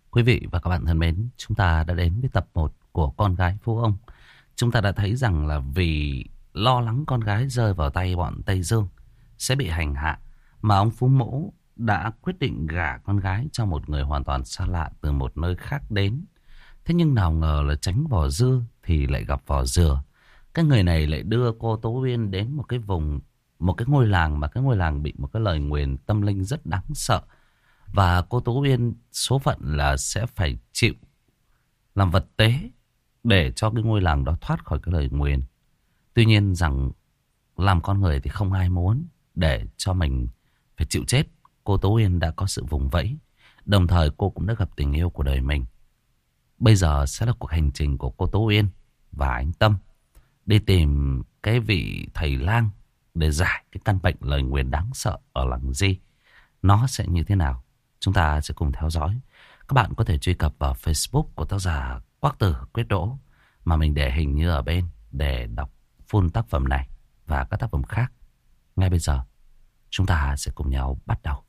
Quý vị và các bạn thân mến, chúng ta đã đến với tập 1 của Con gái Phú Ông. Chúng ta đã thấy rằng là vì lo lắng con gái rơi vào tay bọn Tây Dương sẽ bị hành hạ, mà ông Phú Mỗ đã quyết định gả con gái cho một người hoàn toàn xa lạ từ một nơi khác đến. Thế nhưng nào ngờ là tránh vỏ dưa thì lại gặp vỏ dừa. Cái người này lại đưa cô Tố Uyên đến một cái vùng, một cái ngôi làng mà cái ngôi làng bị một cái lời nguyền tâm linh rất đáng sợ. Và cô Tố Uyên số phận là sẽ phải chịu làm vật tế để cho cái ngôi làng đó thoát khỏi cái lời nguyền. Tuy nhiên rằng làm con người thì không ai muốn để cho mình phải chịu chết. Cô Tố Uyên đã có sự vùng vẫy. Đồng thời cô cũng đã gặp tình yêu của đời mình. Bây giờ sẽ là cuộc hành trình của cô Tố Uyên và anh Tâm đi tìm cái vị thầy lang để giải cái căn bệnh lời nguyền đáng sợ ở làng Di. Nó sẽ như thế nào? Chúng ta sẽ cùng theo dõi. Các bạn có thể truy cập vào Facebook của tác giả Quắc Tử Quyết Đỗ mà mình để hình như ở bên để đọc full tác phẩm này và các tác phẩm khác. Ngay bây giờ chúng ta sẽ cùng nhau bắt đầu.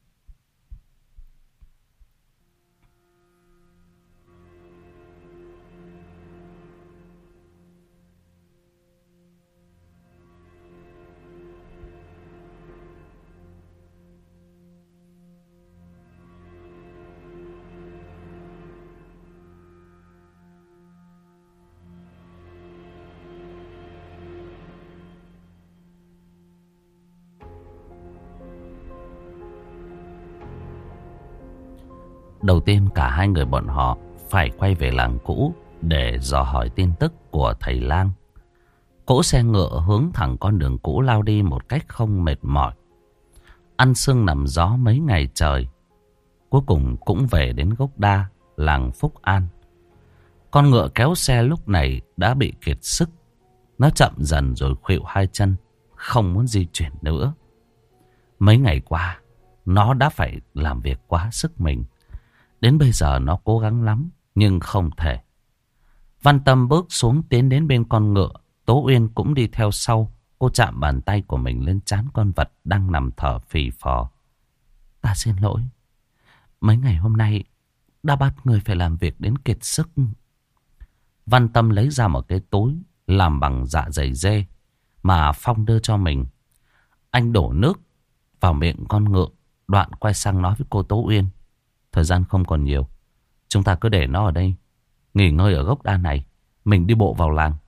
Đầu tiên cả hai người bọn họ phải quay về làng cũ để dò hỏi tin tức của thầy lang. Cỗ xe ngựa hướng thẳng con đường cũ lao đi một cách không mệt mỏi. Ăn sương nằm gió mấy ngày trời. Cuối cùng cũng về đến gốc đa làng Phúc An. Con ngựa kéo xe lúc này đã bị kiệt sức. Nó chậm dần rồi khuỵu hai chân, không muốn di chuyển nữa. Mấy ngày qua nó đã phải làm việc quá sức mình. Đến bây giờ nó cố gắng lắm nhưng không thể. Văn Tâm bước xuống tiến đến bên con ngựa. Tố Uyên cũng đi theo sau. Cô chạm bàn tay của mình lên trán con vật đang nằm thở phì phò. Ta xin lỗi. Mấy ngày hôm nay đã bắt người phải làm việc đến kiệt sức. Văn Tâm lấy ra một cái túi làm bằng dạ dày dê mà Phong đưa cho mình. Anh đổ nước vào miệng con ngựa, đoạn quay sang nói với cô Tố Uyên. Thời gian không còn nhiều, chúng ta cứ để nó ở đây nghỉ ngơi ở gốc đa này. Mình đi bộ vào làng.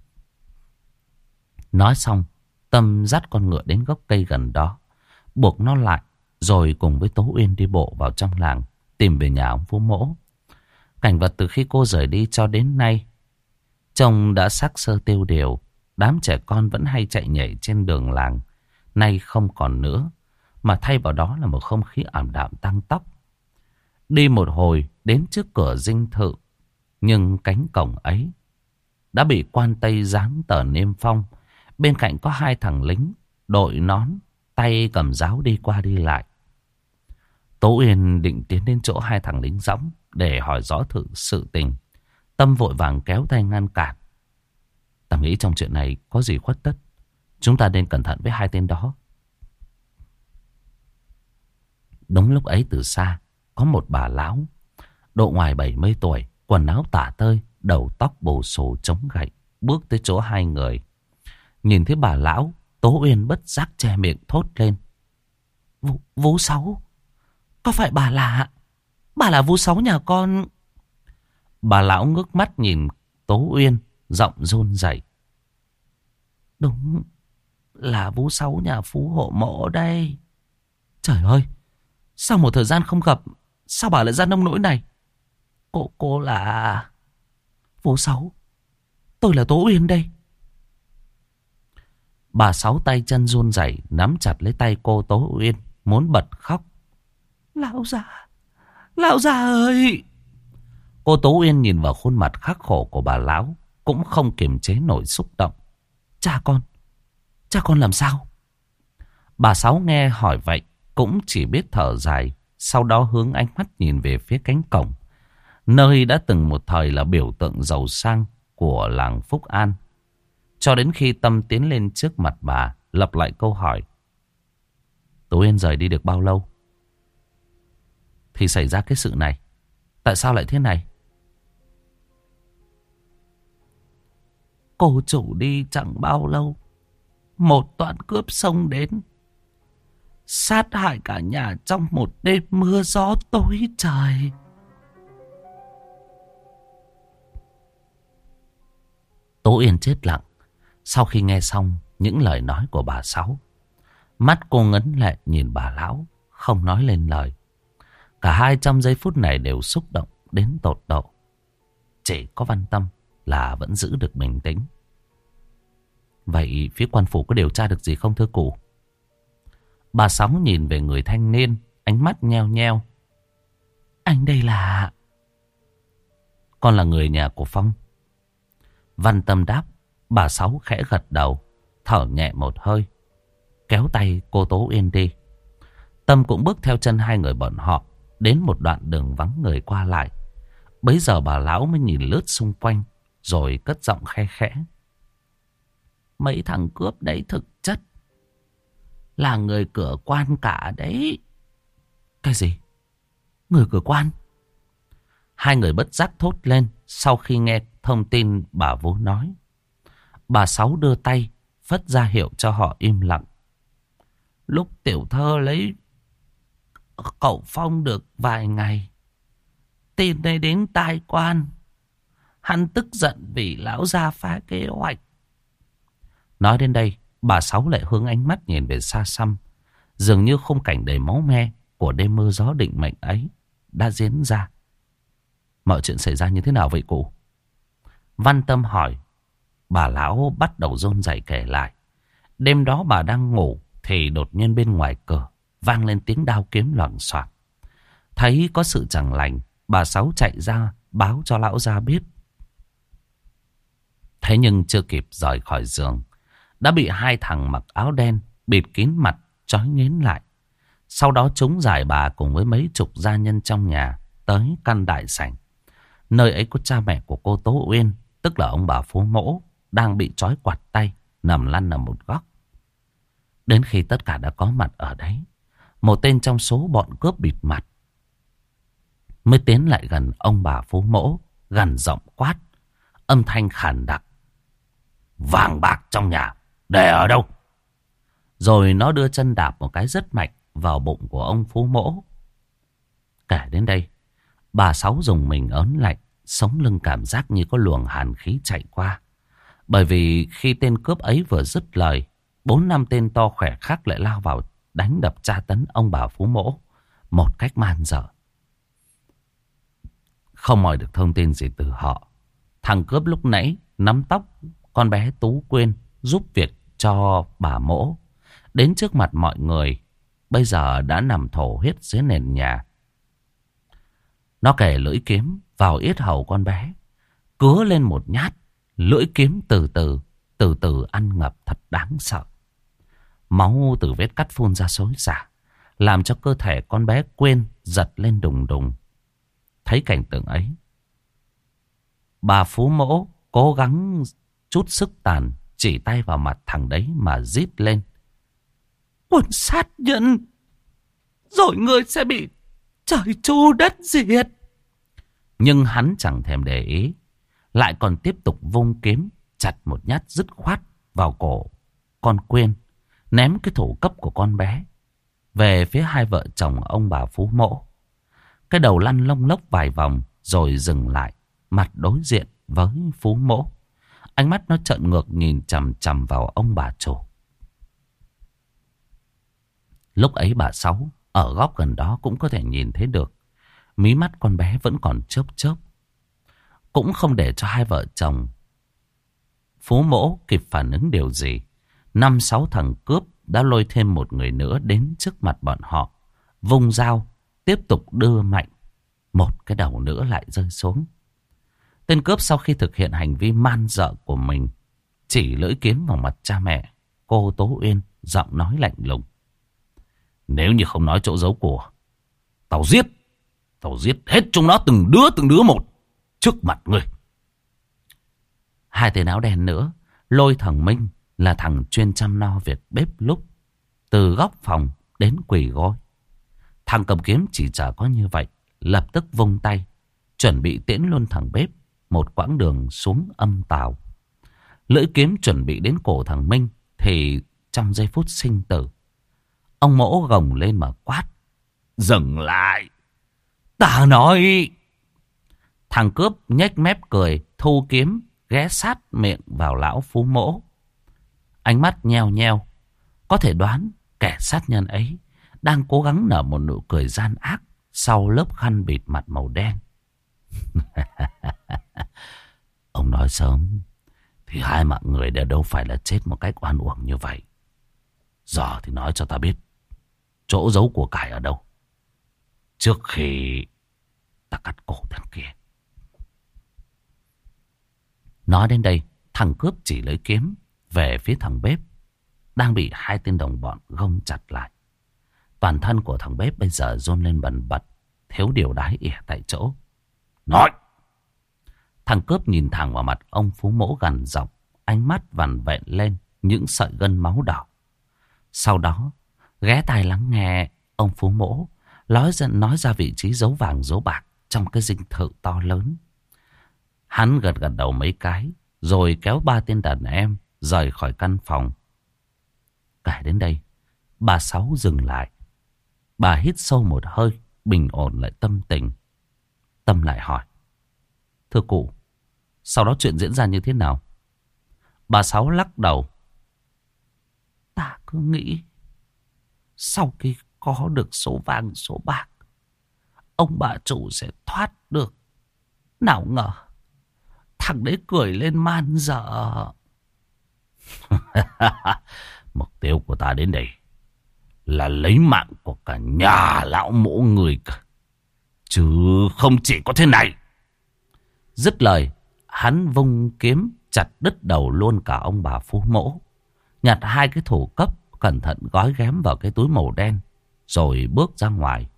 Nói xong, Tâm dắt con ngựa đến gốc cây gần đó, buộc nó lại, rồi cùng với Tố Uyên đi bộ vào trong làng, tìm về nhà ông Phú Mỗ. Cảnh vật từ khi cô rời đi cho đến nay trông đã sắc sơ tiêu điều. Đám trẻ con vẫn hay chạy nhảy trên đường làng nay không còn nữa, mà thay vào đó là một không khí ảm đạm tang tóc. Đi một hồi đến trước cửa dinh thự, nhưng cánh cổng ấy đã bị quan Tây dán tờ niêm phong. Bên cạnh có hai thằng lính đội nón, tay cầm giáo đi qua đi lại. Tố Uyên định tiến đến chỗ hai thằng lính dõng để hỏi rõ thử sự tình. Tâm vội vàng kéo tay ngăn cản. Ta nghĩ trong chuyện này có gì khuất tất. Chúng ta nên cẩn thận với hai tên đó. Đúng lúc ấy từ xa có một bà lão độ ngoài 70 tuổi, quần áo tả tơi, đầu tóc bù xù chống gậy, bước tới chỗ hai người. Nhìn thấy bà lão, Tố Uyên bất giác che miệng thốt lên. Vú Sáu, có phải bà là vú Sáu nhà con? Bà lão ngước mắt nhìn Tố Uyên, giọng run rẩy. Đúng là vú Sáu nhà Phú Hộ Mộ đây. Trời ơi, sau một thời gian không gặp, sao bà lại ra nông nỗi này? Cô là vú Sáu. Tôi là Tố Uyên đây. Bà Sáu tay chân run rẩy nắm chặt lấy tay cô Tố Uyên, muốn bật khóc. Lão già ơi! Cô Tố Uyên nhìn vào khuôn mặt khắc khổ của bà lão, cũng không kiềm chế nổi xúc động. Cha con làm sao? Bà Sáu nghe hỏi vậy cũng chỉ biết thở dài, sau đó hướng ánh mắt nhìn về phía cánh cổng, nơi đã từng một thời là biểu tượng giàu sang của làng Phúc An. Cho đến khi Tâm tiến lên trước mặt bà, lặp lại câu hỏi. Tố Uyên rời đi được bao lâu thì xảy ra cái sự này? Tại sao lại thế này? Cô chủ đi chẳng bao lâu, một toán cướp xông đến, sát hại cả nhà trong một đêm mưa gió tối trời. Tố Uyên chết lặng sau khi nghe xong những lời nói của bà Sáu. Mắt cô ngấn lệ nhìn bà lão, không nói lên lời. Cả hai trong giây phút này đều xúc động đến tột độ. Chỉ có Văn Tâm là vẫn giữ được bình tĩnh. Vậy phía quan phủ có điều tra được gì không thưa cụ? Bà Sáu nhìn về người thanh niên, ánh mắt nheo nheo. Anh đây là... Con là người nhà của Phong. Văn Tâm đáp. Bà Sáu khẽ gật đầu, thở nhẹ một hơi, kéo tay cô Tố Uyên đi. Tâm cũng bước theo chân hai người bọn họ đến một đoạn đường vắng người qua lại. Bấy giờ bà lão mới nhìn lướt xung quanh, rồi cất giọng khe khẽ. Mấy thằng cướp đấy thực chất là người cửa quan cả đấy. Cái gì? Người cửa quan? Hai người bất giác thốt lên sau khi nghe thông tin bà Vú nói. Bà Sáu đưa tay phất ra hiệu cho họ im lặng. Lúc tiểu thơ lấy cậu Phong được vài ngày, tin đây đến tai quan. Hắn tức giận vì lão gia phá kế hoạch. Nói đến đây, bà Sáu lại hướng ánh mắt nhìn về xa xăm. Dường như khung cảnh đầy máu me của đêm mưa gió định mệnh ấy đã diễn ra. Mọi chuyện xảy ra như thế nào vậy cụ? Văn Tâm hỏi. Bà lão bắt đầu run rẩy kể lại. Đêm đó bà đang ngủ thì đột nhiên bên ngoài cửa vang lên tiếng đao kiếm loảng xoảng. Thấy có sự chẳng lành, bà Sáu chạy ra báo cho lão gia biết. Thế nhưng chưa kịp rời khỏi giường, đã bị hai thằng mặc áo đen bịt kín mặt trói nghiến lại. Sau đó chúng giải bà cùng với mấy chục gia nhân trong nhà tới căn đại sảnh. Nơi ấy có cha mẹ của cô Tố Uyên, tức là ông bà Phú Mỗ, đang bị trói quạt tay, nằm lăn ở một góc. Đến khi tất cả đã có mặt ở đấy, một tên trong số bọn cướp bịt mặt mới tiến lại gần ông bà Phú Mỗ, gằn giọng quát, âm thanh khàn đặc. Vàng bạc trong nhà, để ở đâu? Rồi nó đưa chân đạp một cái rất mạnh vào bụng của ông Phú Mỗ. Kể đến đây, bà Sáu dùng mình ớn lạnh, sống lưng cảm giác như có luồng hàn khí chạy qua. Bởi vì khi tên cướp ấy vừa dứt lời, 4-5 tên to khỏe khác lại lao vào đánh đập tra tấn ông bà Phú Mỗ một cách man dợ. Không moi được thông tin gì từ họ. Thằng cướp lúc nãy nắm tóc con bé Tú Quyên giúp việc cho bà Mỗ, đến trước mặt mọi người, bây giờ đã nằm thổ huyết dưới nền nhà. Nó kề lưỡi kiếm vào yết hầu con bé, cứa lên một nhát. Lưỡi kiếm từ từ ăn ngập thật đáng sợ. Máu từ vết cắt phun ra xối xả, làm cho cơ thể con bé Quyên giật lên đùng đùng. Thấy cảnh tượng ấy, bà Phú Mỗ cố gắng chút sức tàn, chỉ tay vào mặt thằng đấy mà rít lên. Quân sát nhân, rồi ngươi sẽ bị trời chu đất diệt. Nhưng hắn chẳng thèm để ý, lại còn tiếp tục vung kiếm chặt một nhát dứt khoát vào cổ con Quyên, ném cái thủ cấp của con bé về phía hai vợ chồng ông bà Phú Mỗ. Cái đầu lăn lông lốc vài vòng rồi dừng lại, mặt đối diện với Phú Mỗ. Ánh mắt nó trợn ngược nhìn chằm chằm vào ông bà chủ. Lúc ấy bà Sáu ở góc gần đó cũng có thể nhìn thấy được. Mí mắt con bé vẫn còn chớp chớp. Cũng không để cho hai vợ chồng Phú Mỗ kịp phản ứng điều gì. 5-6 thằng cướp đã lôi thêm một người nữa đến trước mặt bọn họ, vung dao tiếp tục đưa mạnh. Một cái đầu nữa lại rơi xuống. Tên cướp sau khi thực hiện hành vi man dợ của mình, chỉ lưỡi kiếm vào mặt cha mẹ cô Tố Uyên, giọng nói lạnh lùng. Nếu như không nói chỗ giấu của, tao giết hết chúng nó từng đứa một trước mặt ngươi. Hai tên áo đen nữa lôi thằng Minh, là thằng chuyên chăm no việc bếp lúc, từ góc phòng đến quỳ gối. Thằng cầm kiếm chỉ chờ có như vậy, lập tức vung tay chuẩn bị tiễn luôn thằng Bếp một quãng đường xuống âm tào. Lưỡi kiếm chuẩn bị đến cổ thằng Minh thì trong giây phút sinh tử, ông Mỗ gồng lên mà quát: "Dừng lại! Ta nói!" Thằng cướp nhếch mép cười, thu kiếm ghé sát miệng vào lão Phú Mỗ. Ánh mắt nheo nheo, có thể đoán kẻ sát nhân ấy đang cố gắng nở một nụ cười gian ác sau lớp khăn bịt mặt màu đen. Ông nói sớm thì hai mạng người đều đâu phải là chết một cách oan uổng như vậy. Giờ thì nói cho ta biết chỗ giấu của cải ở đâu, trước khi ta cắt cổ thằng kia. Nói đến đây, thằng cướp chỉ lấy kiếm về phía thằng Bếp đang bị hai tên đồng bọn gông chặt lại. Toàn thân của thằng Bếp bây giờ run lên bần bật, thiếu điều đái ỉa tại chỗ. Nói! Thằng cướp nhìn thẳng vào mặt ông Phú Mỗ gằn giọng, ánh mắt vằn vện lên những sợi gân máu đỏ. Sau đó, ghé tai lắng nghe ông Phú Mỗ nói ra vị trí giấu vàng giấu bạc trong cái dinh thự to lớn. Hắn gật gật đầu mấy cái, rồi kéo ba tên đàn em rời khỏi căn phòng. Kể đến đây, bà Sáu dừng lại. Bà hít sâu một hơi, bình ổn lại tâm tình. Tâm lại hỏi: "Thưa cụ, sau đó chuyện diễn ra như thế nào?" Bà Sáu lắc đầu: "Ta cứ nghĩ sau khi có được số vàng số bạc, ông bà chủ sẽ thoát được. Nào ngờ thằng đấy cười lên man dợ." Mục tiêu của ta đến đây là lấy mạng của cả nhà lão Mỗ người cả, chứ không chỉ có thế này. Dứt lời, hắn vung kiếm chặt đứt đầu luôn cả ông bà Phú Mỗ, nhặt hai cái thủ cấp cẩn thận gói ghém vào cái túi màu đen, rồi bước ra ngoài.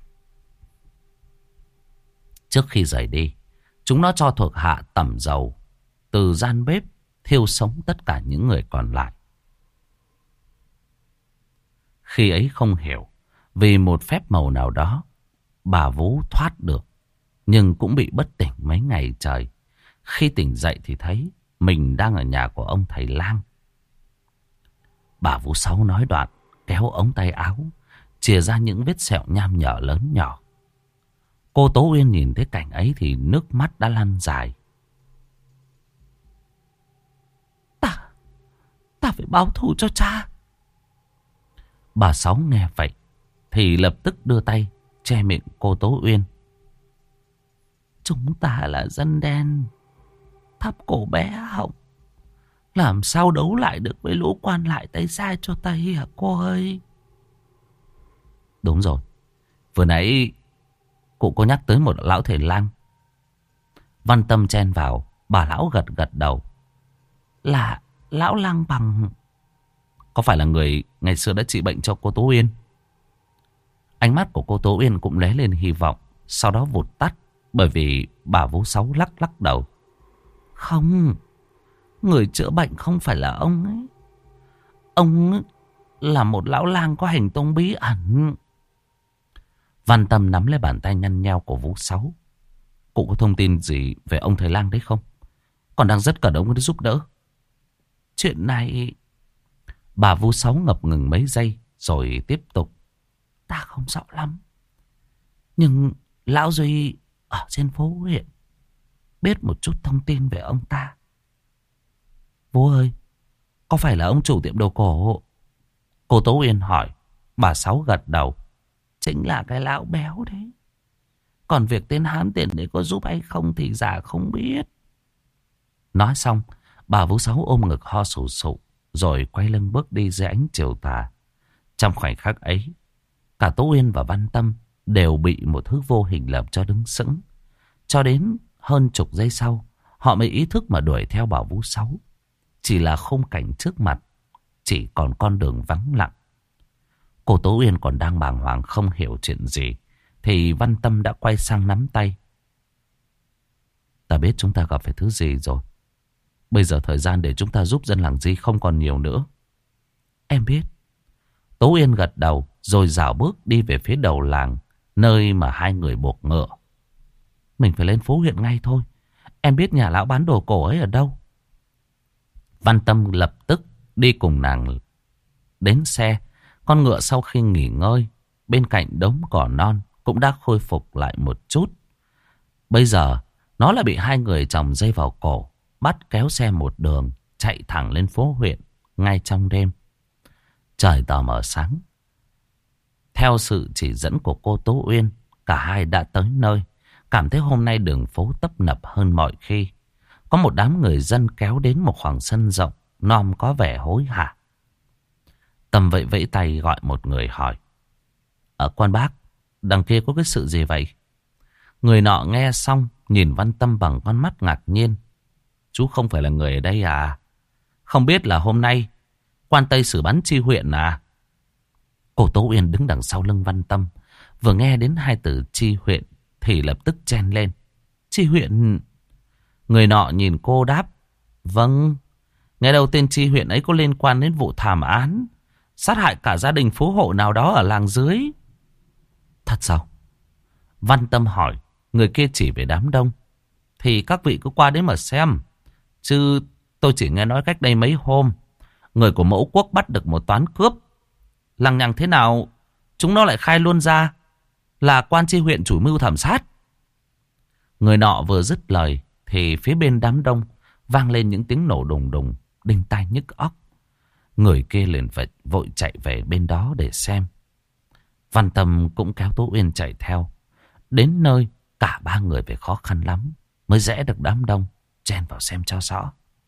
Trước khi rời đi, chúng nó cho thuộc hạ tẩm dầu từ gian bếp thiêu sống tất cả những người còn lại. Khi ấy không hiểu vì một phép màu nào đó, bà Vú thoát được, nhưng cũng bị bất tỉnh mấy ngày trời. Khi tỉnh dậy thì thấy mình đang ở nhà của ông thầy lang. Bà Vú Sáu nói đoạn, kéo ống tay áo, chìa ra những vết sẹo nham nhở lớn nhỏ. Cô Tố Uyên nhìn thấy cảnh ấy thì nước mắt đã lăn dài. Ta phải báo thù cho cha. Bà Sáu nghe vậy thì lập tức đưa tay che miệng cô Tố Uyên. Chúng ta là dân đen, thấp cổ bé họng, làm sao đấu lại được với lũ quan lại tay sai cho tay hả cô ơi? Đúng rồi, vừa nãy cụ có nhắc tới một lão thầy lang. Văn Tâm chen vào, bà lão gật gật đầu. Là lão lang bằng. Có phải là người ngày xưa đã trị bệnh cho cô Tố Uyên? Ánh mắt của cô Tố Uyên cũng lóe lên hy vọng, sau đó vụt tắt, bởi vì bà Vú Sáu lắc lắc đầu. Không, người chữa bệnh không phải là ông ấy. Ông là một lão lang có hành tung bí ẩn. Văn Tâm nắm lấy bàn tay nhăn nheo của Vú Sáu. Cụ có thông tin gì về ông thầy lang đấy không? Còn đang rất cần ông ấy giúp đỡ. Chuyện này... Bà Vú Sáu ngập ngừng mấy giây rồi tiếp tục. Ta không rõ lắm, nhưng lão Duy ở trên phố huyện biết một chút thông tin về ông ta. Vú ơi, có phải là ông chủ tiệm đồ cổ? Cô Tố Uyên hỏi. Bà Sáu gật đầu. Chính là cái lão béo đấy. Còn việc tên hán tiền đấy có giúp hay không thì già không biết. Nói xong, bà Vú Sáu ôm ngực ho sù sụ, rồi quay lưng bước đi dưới ánh chiều tà. Trong khoảnh khắc ấy, cả Tố Uyên và Văn Tâm đều bị một thứ vô hình làm cho đứng sững. Cho đến hơn chục giây sau, họ mới ý thức mà đuổi theo bà Vú Sáu. Chỉ là khung cảnh trước mặt chỉ còn con đường vắng lặng. Cô Tố Uyên còn đang bàng hoàng không hiểu chuyện gì, thì Văn Tâm đã quay sang nắm tay. Ta biết chúng ta gặp phải thứ gì rồi. Bây giờ thời gian để chúng ta giúp dân làng Di không còn nhiều nữa. Em biết. Tố Uyên gật đầu rồi dạo bước đi về phía đầu làng, nơi mà hai người buộc ngựa. Mình phải lên phố huyện ngay thôi. Em biết nhà lão bán đồ cổ ấy ở đâu. Văn Tâm lập tức đi cùng nàng đến xe. Con ngựa sau khi nghỉ ngơi bên cạnh đống cỏ non cũng đã khôi phục lại một chút. Bây giờ nó lại bị hai người chồng dây vào cổ, bắt kéo xe một đường chạy thẳng lên phố huyện ngay trong đêm. Trời tờ mờ sáng. Theo sự chỉ dẫn của cô Tố Uyên, cả hai đã tới nơi. Cảm thấy hôm nay đường phố tấp nập hơn mọi khi. Có một đám người dân kéo đến một khoảng sân rộng, nom có vẻ hối hả. Tâm vẫy vẫy tay gọi một người hỏi. Ở quan bác, đằng kia có cái sự gì vậy? Người nọ nghe xong, nhìn Văn Tâm bằng con mắt ngạc nhiên. Chú không phải là người ở đây à? Không biết là hôm nay quan Tây xử bắn chi huyện à? Cô Tố Uyên đứng đằng sau lưng Văn Tâm, vừa nghe đến hai từ chi huyện thì lập tức chen lên. Chi huyện? Người nọ nhìn cô đáp. Vâng, nghe đầu tên chi huyện ấy có liên quan đến vụ thảm án sát hại cả gia đình phú hộ nào đó ở làng dưới. Thật sao? Văn Tâm hỏi. Người kia chỉ về đám đông. Thì các vị cứ qua đấy mà xem. Chứ tôi chỉ nghe nói cách đây mấy hôm, người của Mẫu Quốc bắt được một toán cướp. Lằng nhằng thế nào chúng nó lại khai luôn ra là quan chi huyện chủ mưu thảm sát. Người nọ vừa dứt lời thì phía bên đám đông vang lên những tiếng nổ đùng đùng, đinh tai nhức óc. Người kia liền phải vội chạy về bên đó để xem. Văn Tâm cũng kéo Tố Uyên chạy theo. Đến nơi cả ba người phải khó khăn lắm mới rẽ được đám đông, chen vào xem cho rõ.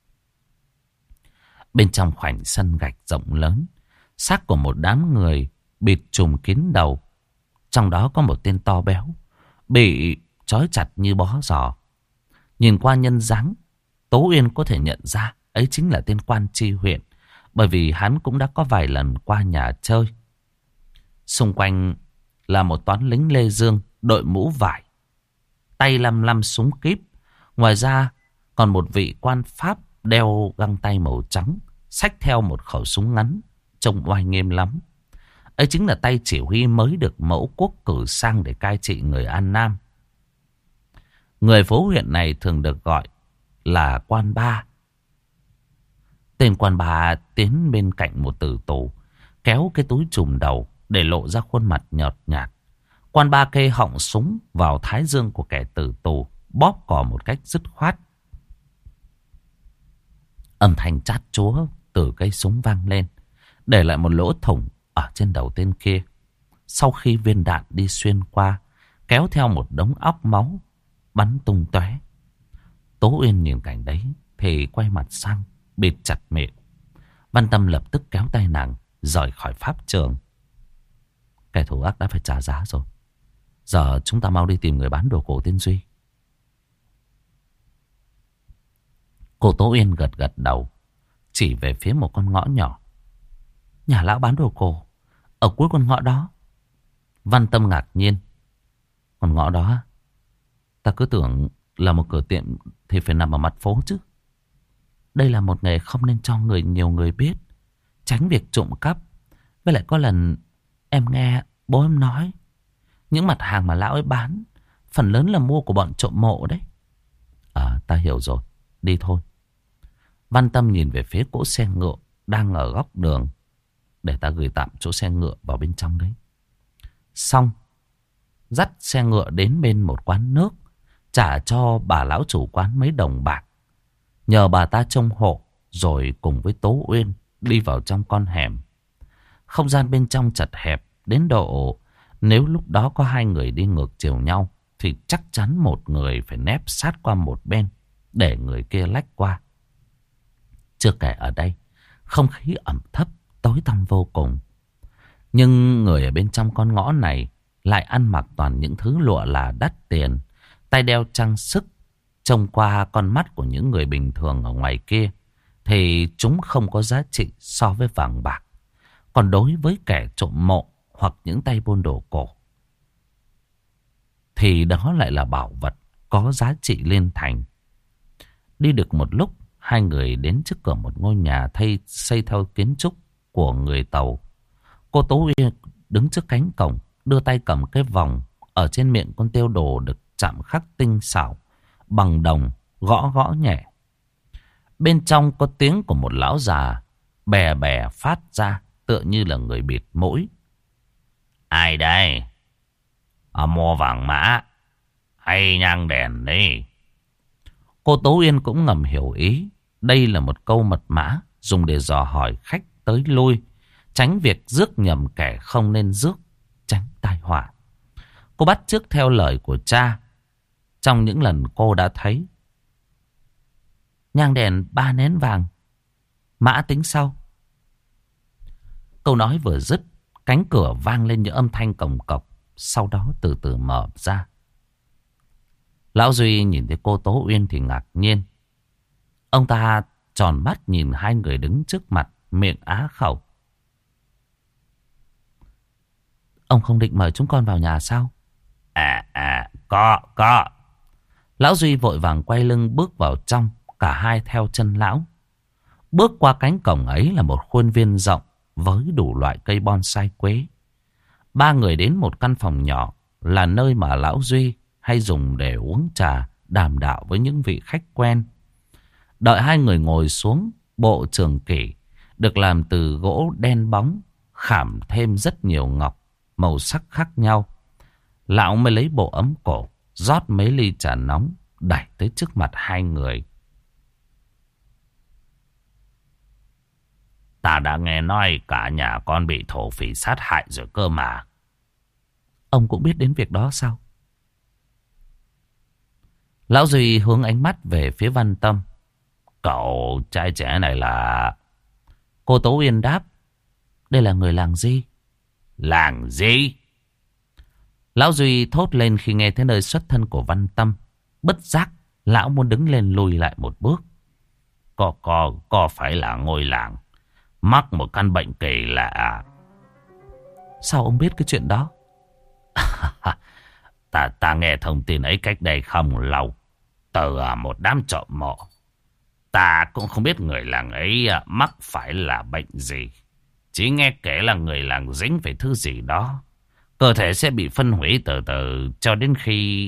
Bên trong khoảnh sân gạch rộng lớn, xác của một đám người bịt trùm kín đầu. Trong đó có một tên to béo, bị trói chặt như bó giò. Nhìn qua nhân dáng, Tố Uyên có thể nhận ra ấy chính là tên quan chi huyện, bởi vì hắn cũng đã có vài lần qua nhà chơi. Xung quanh là một toán lính Lê Dương đội mũ vải, tay lăm lăm súng kíp. Ngoài ra còn một vị quan Pháp đeo găng tay màu trắng, xách theo một khẩu súng ngắn, trông oai nghiêm lắm. Ấy chính là tay chỉ huy mới được Mẫu Quốc cử sang để cai trị người An Nam. Người phố huyện này thường được gọi là quan ba. Tên quan ba tiến bên cạnh một tử tù, kéo cái túi trùm đầu để lộ ra khuôn mặt nhợt nhạt. Quan ba kê họng súng vào thái dương của kẻ tử tù, bóp cò một cách dứt khoát. Âm thanh chát chúa từ cây súng vang lên, để lại một lỗ thủng ở trên đầu tên kia. Sau khi viên đạn đi xuyên qua, kéo theo một đống óc máu bắn tung tóe. Tố Uyên nhìn cảnh đấy thì quay mặt sang, bịt chặt miệng. Văn Tâm lập tức kéo tay nàng rời khỏi pháp trường. Kẻ thù ác đã phải trả giá rồi. Giờ chúng ta mau đi tìm người bán đồ cổ tên Duy. Cô Tố Uyên gật gật đầu, chỉ về phía một con ngõ nhỏ. Nhà lão bán đồ cổ ở cuối con ngõ đó. Văn Tâm ngạc nhiên. Con ngõ đó, ta cứ tưởng là một cửa tiệm thì phải nằm ở mặt phố chứ. Đây là một nghề không nên cho nhiều người biết, tránh việc trộm cắp. Với lại có lần em nghe bố em nói, những mặt hàng mà lão ấy bán phần lớn là mua của bọn trộm mộ đấy. Ta hiểu rồi, đi thôi. Văn Tâm nhìn về phía cỗ xe ngựa đang ở góc đường. Để ta gửi tạm chỗ xe ngựa vào bên trong đấy. Xong, dắt xe ngựa đến bên một quán nước, trả cho bà lão chủ quán mấy đồng bạc, nhờ bà ta trông hộ, rồi cùng với Tố Uyên đi vào trong con hẻm. Không gian bên trong chật hẹp đến độ nếu lúc đó có hai người đi ngược chiều nhau thì chắc chắn một người phải nép sát qua một bên để người kia lách qua. Chưa kể ở đây không khí ẩm thấp tối tăm vô cùng. Nhưng người ở bên trong con ngõ này lại ăn mặc toàn những thứ lụa là đắt tiền, tay đeo trang sức. Trông qua con mắt của những người bình thường ở ngoài kia thì chúng không có giá trị so với vàng bạc. Còn đối với kẻ trộm mộ hoặc những tay buôn đồ cổ thì đó lại là bảo vật có giá trị liên thành. Đi được một lúc, hai người đến trước cửa một ngôi nhà xây theo kiến trúc của người Tàu. Cô Tố Uyên đứng trước cánh cổng, đưa tay cầm cái vòng. Ở trên miệng con tiêu đồ được chạm khắc tinh xảo, bằng đồng, gõ gõ nhẹ. Bên trong có tiếng của một lão già bè bè phát ra, tựa như là người bịt mũi. Ai đây? Mua vàng mã hay nhang đèn đi? Cô Tố Uyên cũng ngầm hiểu ý. Đây là một câu mật mã dùng để dò hỏi khách tới lui, tránh việc rước nhầm kẻ không nên rước, tránh tai họa. Cô bắt chước theo lời của cha trong những lần cô đã thấy. Nhang đèn 3 nén vàng, mã tính sau. Câu nói vừa dứt, cánh cửa vang lên những âm thanh cồng cọc, sau đó từ từ mở ra. Lão Duy nhìn thấy cô Tố Uyên thì ngạc nhiên. Ông ta tròn mắt nhìn hai người đứng trước mặt, miệng á khẩu. Ông không định mời chúng con vào nhà sao? Có. Lão Duy vội vàng quay lưng bước vào trong, cả hai theo chân lão. Bước qua cánh cổng ấy là một khuôn viên rộng với đủ loại cây bonsai quế. Ba người đến một căn phòng nhỏ, là nơi mà Lão Duy hay dùng để uống trà, đàm đạo với những vị khách quen. Đợi hai người ngồi xuống, bộ trường kỷ được làm từ gỗ đen bóng, khảm thêm rất nhiều ngọc, màu sắc khác nhau. Lão mới lấy bộ ấm cổ, rót mấy ly trà nóng, đẩy tới trước mặt hai người. Ta đã nghe nói cả nhà con bị thổ phỉ sát hại rồi cơ mà. Ông cũng biết đến việc đó sao? Lão Duy hướng ánh mắt về phía Văn Tâm. Cậu trai trẻ này là... Cô Tố Uyên đáp. Đây là người làng gì? Làng gì? Lão Duy thốt lên khi nghe thấy nơi xuất thân của Văn Tâm. Bất giác, lão muốn đứng lên lùi lại một bước. Có phải là ngôi làng mắc một căn bệnh kỳ lạ? Sao ông biết cái chuyện đó? Ta nghe thông tin ấy cách đây không lâu, từ một đám trộm mộ. Ta cũng không biết người làng ấy mắc phải là bệnh gì. Chỉ nghe kể là người làng dính phải thứ gì đó, cơ thể sẽ bị phân hủy từ từ cho đến khi...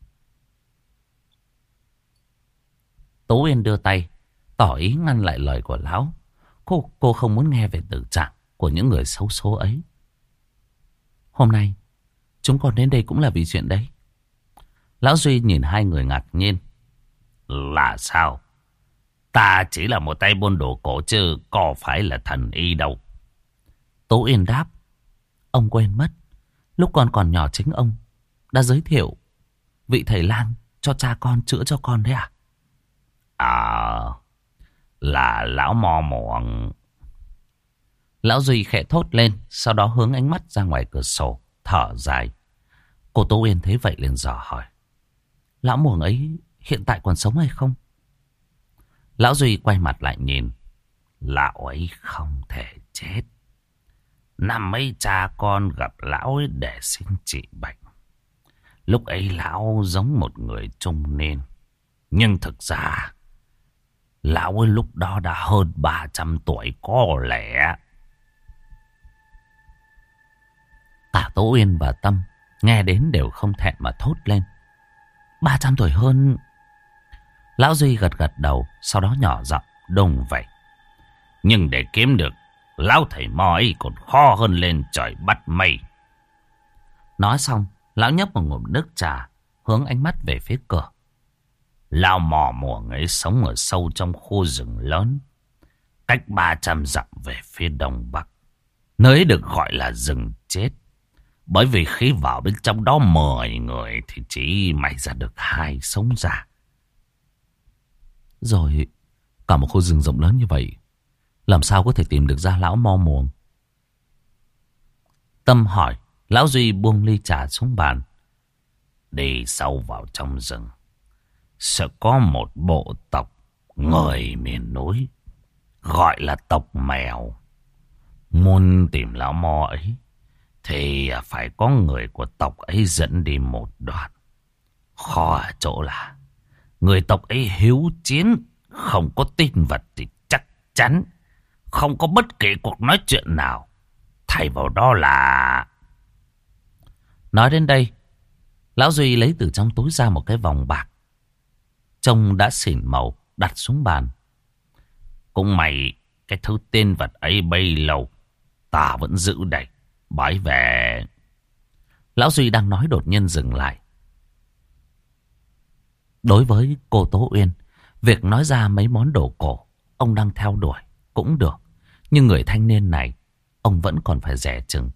Tố Uyên đưa tay tỏ ý ngăn lại lời của lão. Cô không muốn nghe về tử trạng của những người xấu số ấy. Hôm nay chúng con đến đây cũng là vì chuyện đấy. Lão Duy nhìn hai người ngạc nhiên. Là sao? Ta chỉ là một tay buôn đồ cổ chứ có phải là thần y đâu. Tố Uyên đáp. Ông quên mất, lúc con còn nhỏ chính ông đã giới thiệu vị thầy lang cho cha con chữa cho con đấy à? Là lão Mo Muộn. Lão Duy khẽ thốt lên, sau đó hướng ánh mắt ra ngoài cửa sổ, thở dài. Cô Tố Uyên thấy vậy liền dò hỏi. Lão Muộn ấy hiện tại còn sống hay không? Lão Duy quay mặt lại nhìn. Lão ấy không thể chết. Năm ấy cha con gặp lão ấy để xin trị bệnh. Lúc ấy lão giống một người trung niên, nhưng thực ra lão ấy lúc đó đã hơn 300 tuổi có lẽ. Cả Tố Uyên và Tâm nghe đến đều không thẹn mà thốt lên. 300 tuổi hơn. Lão Duy gật gật đầu, sau đó nhỏ giọng đùng vậy. Nhưng để kiếm được lão thầy Mo ấy còn khó hơn lên trời bắt mây. Nói xong, lão nhấp một ngụm nước trà, hướng ánh mắt về phía cửa. Lão Mo Muộn ấy sống ở sâu trong khu rừng lớn, cách 300 dặm về phía đông bắc. Nơi ấy được gọi là rừng chết, bởi vì khi vào bên trong đó 10 người thì chỉ may ra được 2 sống ra. Rồi cả một khu rừng rộng lớn như vậy, làm sao có thể tìm được ra lão Mo Muộn? Tâm hỏi. Lão Duy buông ly trà xuống bàn. Đi sâu vào trong rừng sẽ có một bộ tộc người miền núi gọi là tộc mèo. Muốn tìm lão Mo ấy thì phải có người của tộc ấy dẫn đi một đoạn. Khó ở chỗ là người tộc ấy hiếu chiến, không có tin vật thì chắc chắn không có bất kỳ cuộc nói chuyện nào. Thay vào đó là... Nói đến đây, Lão Duy lấy từ trong túi ra một cái vòng bạc, trông đã xỉn màu, đặt xuống bàn. Cũng mày, cái thứ tên vật ấy bấy lâu, ta vẫn giữ đây. Bái về. Lão Duy đang nói đột nhiên dừng lại. Đối với cô Tố Uyên, việc nói ra mấy món đồ cổ ông đang theo đuổi cũng được. Nhưng người thanh niên này, ông vẫn còn phải dè chừng.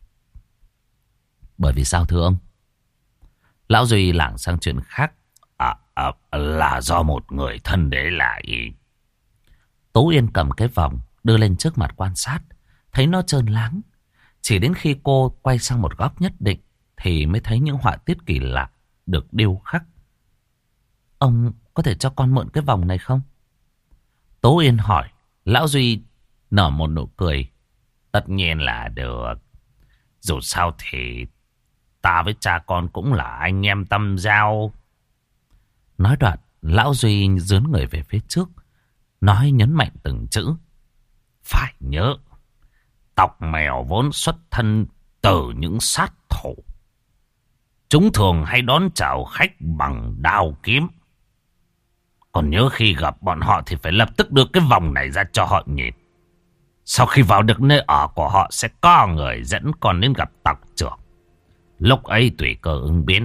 Bởi vì sao thưa ông? Lão Duy lảng sang chuyện khác. Là do một người thân để lại. Tố Uyên cầm cái vòng đưa lên trước mặt quan sát. Thấy nó trơn láng. Chỉ đến khi cô quay sang một góc nhất định thì mới thấy những họa tiết kỳ lạ được điêu khắc. Ông có thể cho con mượn cái vòng này không? Tố Uyên hỏi. Lão Duy nở một nụ cười. Tất nhiên là được. Dù sao thì ta với cha con cũng là anh em tâm giao. Nói đoạn, Lão Duy dướn người về phía trước, nói nhấn mạnh từng chữ. Phải nhớ, tộc mèo vốn xuất thân từ những sát thủ. Chúng thường hay đón chào khách bằng đao kiếm. Còn nhớ khi gặp bọn họ thì phải lập tức đưa cái vòng này ra cho họ nhìn. Sau khi vào được nơi ở của họ sẽ có người dẫn con đến gặp tộc trưởng. Lúc ấy tùy cơ ứng biến.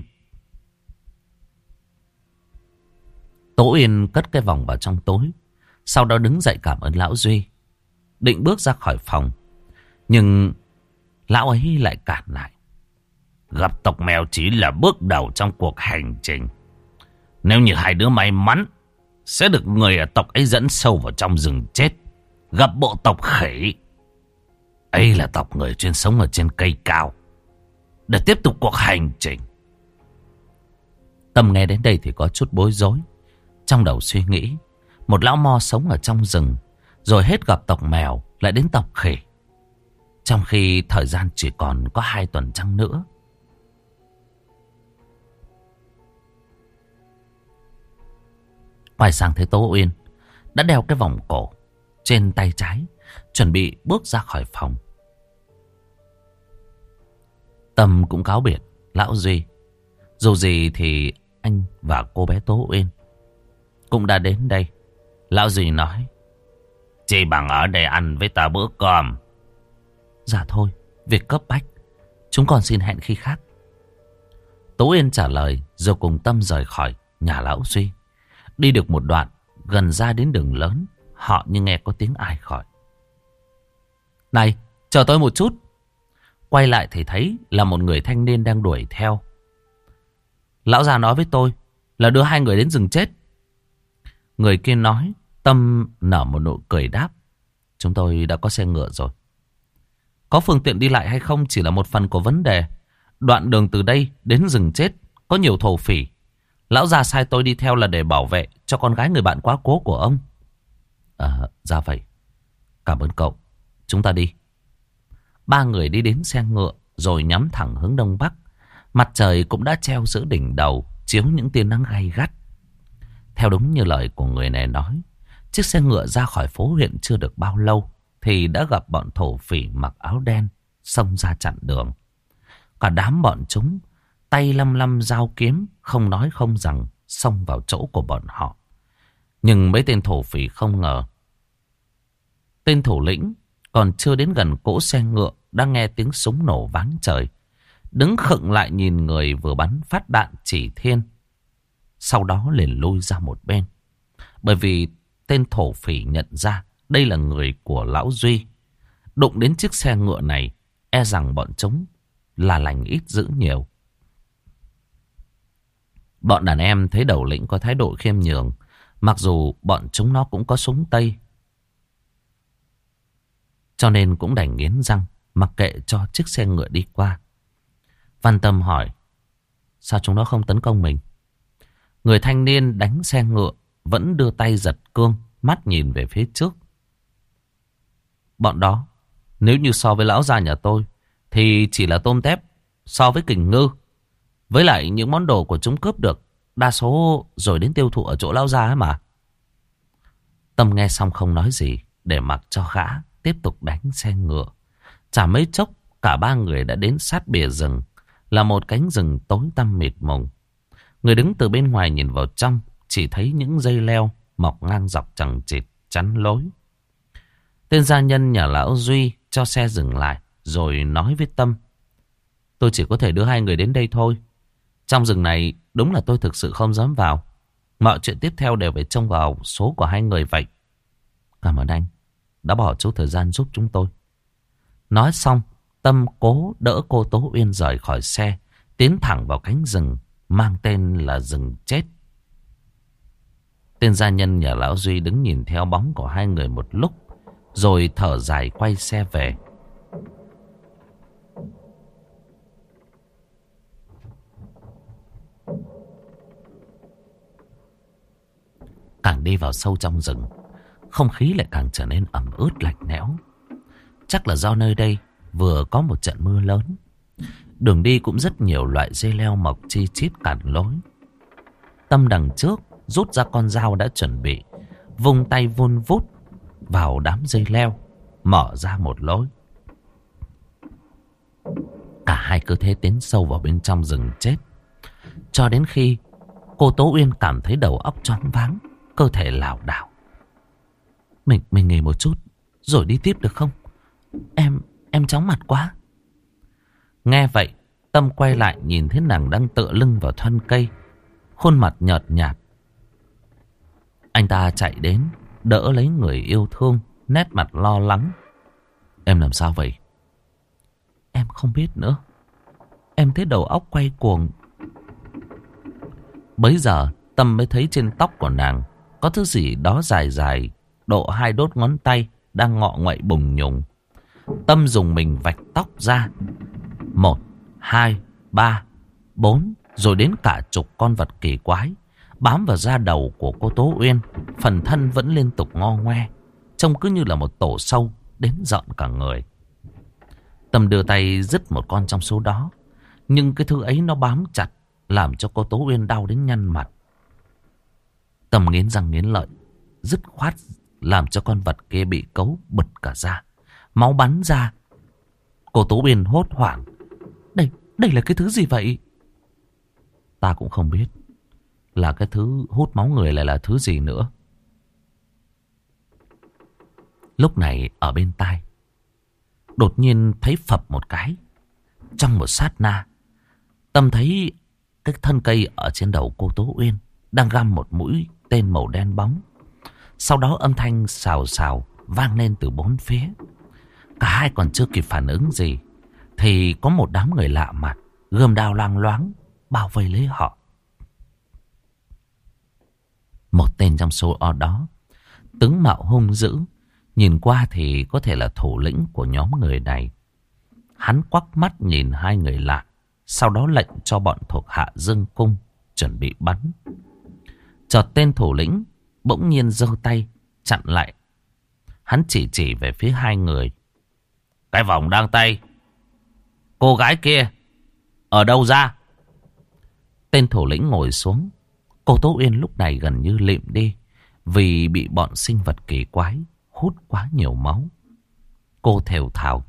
Tố Uyên cất cái vòng vào trong túi. Sau đó đứng dậy cảm ơn Lão Duy. Định bước ra khỏi phòng. Nhưng lão ấy lại cản lại. Gặp tộc mèo chỉ là bước đầu trong cuộc hành trình. Nếu như hai đứa may mắn, sẽ được người ở tộc ấy dẫn sâu vào trong rừng chết. Gặp bộ tộc khỉ. Ấy là tộc người chuyên sống ở trên cây cao, để tiếp tục cuộc hành trình. Tâm nghe đến đây thì có chút bối rối. Trong đầu suy nghĩ, một lão mo sống ở trong rừng, rồi hết gặp tộc mèo lại đến tộc khỉ, trong khi thời gian chỉ còn có 2 tuần trăng nữa. Quay sang thấy Tố Uyên đã đeo cái vòng cổ trên tay trái, chuẩn bị bước ra khỏi phòng. Tâm cũng cáo biệt Lão Duy. Dù gì thì anh và cô bé Tố Uyên cũng đã đến đây. Lão Duy nói, chỉ bằng ở đây ăn với ta bữa cơm. Dạ thôi, việc cấp bách, chúng con xin hẹn khi khác. Tố Uyên trả lời rồi cùng Tâm rời khỏi nhà Lão Duy. Đi được một đoạn, gần ra đến đường lớn, họ như nghe có tiếng ai gọi. Này, chờ tôi một chút. Quay lại thì thấy là một người thanh niên đang đuổi theo. Lão già nói với tôi là đưa 2 người đến rừng chết. Người kia nói. Tâm nở một nụ cười đáp, chúng tôi đã có xe ngựa rồi. Có phương tiện đi lại hay không chỉ là một phần của vấn đề. Đoạn đường từ đây đến rừng chết có nhiều thổ phỉ. Lão già sai tôi đi theo là để bảo vệ cho con gái người bạn quá cố của ông. Ra vậy. Cảm ơn cậu. Chúng ta đi. 3 người đi đến xe ngựa rồi nhắm thẳng hướng đông bắc. Mặt trời cũng đã treo giữa đỉnh đầu, chiếu những tia nắng gay gắt. Theo đúng như lời của người này nói, chiếc xe ngựa ra khỏi phố huyện chưa được bao lâu thì đã gặp bọn thổ phỉ mặc áo đen xông ra chặn đường. Cả đám bọn chúng tay lăm lăm dao kiếm, không nói không rằng xông vào chỗ của bọn họ. Nhưng mấy tên thổ phỉ không ngờ, tên thủ lĩnh còn chưa đến gần cỗ xe ngựa đã nghe tiếng súng nổ váng trời, đứng khựng lại nhìn người vừa bắn phát đạn chỉ thiên. Sau đó liền lui ra một bên, bởi vì tên thổ phỉ nhận ra đây là người của Lão Duy. Đụng đến chiếc xe ngựa này, e rằng bọn chúng là lành ít dữ nhiều. Bọn đàn em thấy đầu lĩnh có thái độ khiêm nhường, mặc dù bọn chúng nó cũng có súng Tây, cho nên cũng đành nghiến răng mặc kệ cho chiếc xe ngựa đi qua. Văn Tâm hỏi, sao chúng nó không tấn công mình? Người thanh niên đánh xe ngựa vẫn đưa tay giật cương, mắt nhìn về phía trước. Bọn đó, nếu như so với lão già nhà tôi thì chỉ là tôm tép so với kình ngư. Với lại những món đồ của chúng cướp được, đa số rồi đến tiêu thụ ở chỗ lão già ấy mà. Tâm nghe xong không nói gì, để mặc cho gã tiếp tục đánh xe ngựa. Chả mấy chốc cả 3 người đã đến sát bìa rừng. là một cánh rừng tối tăm mịt mùng. Người đứng từ bên ngoài nhìn vào trong chỉ thấy những dây leo mọc ngang dọc chằng chịt chắn lối. Tên gia nhân nhà lão Duy cho xe dừng lại rồi nói với Tâm: tôi chỉ có thể đưa hai người đến đây thôi. Trong rừng này đúng là tôi thực sự không dám vào. Mọi chuyện tiếp theo đều phải trông vào số của hai người vậy. Cảm ơn anh đã bỏ chút thời gian giúp chúng tôi. Nói xong, Tâm cố đỡ cô Tố Uyên rời khỏi xe, tiến thẳng vào cánh rừng mang tên là rừng chết. Tên gia nhân nhà lão Duy đứng nhìn theo bóng của hai người một lúc, rồi thở dài quay xe về. Càng đi vào sâu trong rừng, không khí lại càng trở nên ẩm ướt lạnh lẽo. Chắc là do nơi đây vừa có một trận mưa lớn. Đường đi cũng rất nhiều loại dây leo mọc chi chít cản lối. Tâm đằng trước rút ra con dao đã chuẩn bị, vung tay vun vút vào đám dây leo, mở ra một lối. Cả hai cứ thế tiến sâu vào bên trong rừng chết, cho đến khi cô Tố Uyên cảm thấy đầu óc choáng váng, cơ thể lảo đảo. Mình nghỉ một chút rồi đi tiếp được không? Em chóng mặt quá. Nghe vậy, Tâm quay lại nhìn thấy nàng đang tựa lưng vào thân cây, khuôn mặt nhợt nhạt. Anh ta chạy đến đỡ lấy người yêu thương, nét mặt lo lắng. Em làm sao vậy? Em không biết nữa. Em thấy đầu óc quay cuồng. Bấy giờ Tâm mới thấy trên tóc của nàng có thứ gì đó dài dài, độ 2 đốt ngón tay đang ngọ nguậy bùng nhùng. Tâm dùng mình vạch tóc ra. 1, 2, 3, 4, rồi đến cả chục con vật kỳ quái bám vào da đầu của cô Tố Uyên. Phần thân vẫn liên tục ngo ngoe, trông cứ như là một tổ sâu đến rợn cả người. Tâm đưa tay dứt một con trong số đó, nhưng cái thứ ấy nó bám chặt, làm cho cô Tố Uyên đau đến nhăn mặt. Tâm nghiến răng nghiến lợi, dứt khoát làm cho con vật kia bị cấu bật cả da, máu bắn ra. Cô Tố Uyên hốt hoảng. Đây là cái thứ gì vậy? Ta cũng không biết là cái thứ hút máu người lại là thứ gì nữa. Lúc này ở bên tai đột nhiên thấy phập một cái. Trong một sát na, Tâm thấy cái thân cây ở trên đầu cô Tố Uyên đang găm một mũi tên màu đen bóng. Sau đó âm thanh xào xào vang lên từ bốn phía. Cả hai còn chưa kịp phản ứng gì thì có một đám người lạ mặt gươm đao loang loáng bao vây lấy họ. Một tên trong số đó tướng mạo hung dữ, nhìn qua thì có thể là thủ lĩnh của nhóm người này. Hắn quắc mắt nhìn hai người lạ, sau đó lệnh cho bọn thuộc hạ dương cung chuẩn bị bắn. Chợt tên thủ lĩnh bỗng nhiên giơ tay chặn lại. Hắn chỉ về phía hai người. Cái vòng đang tay, cô gái kia ở đâu ra? Tên thủ lĩnh ngồi xuống. Cô Tố Uyên lúc này gần như lịm đi, vì bị bọn sinh vật kỳ quái hút quá nhiều máu. Cô thều thào.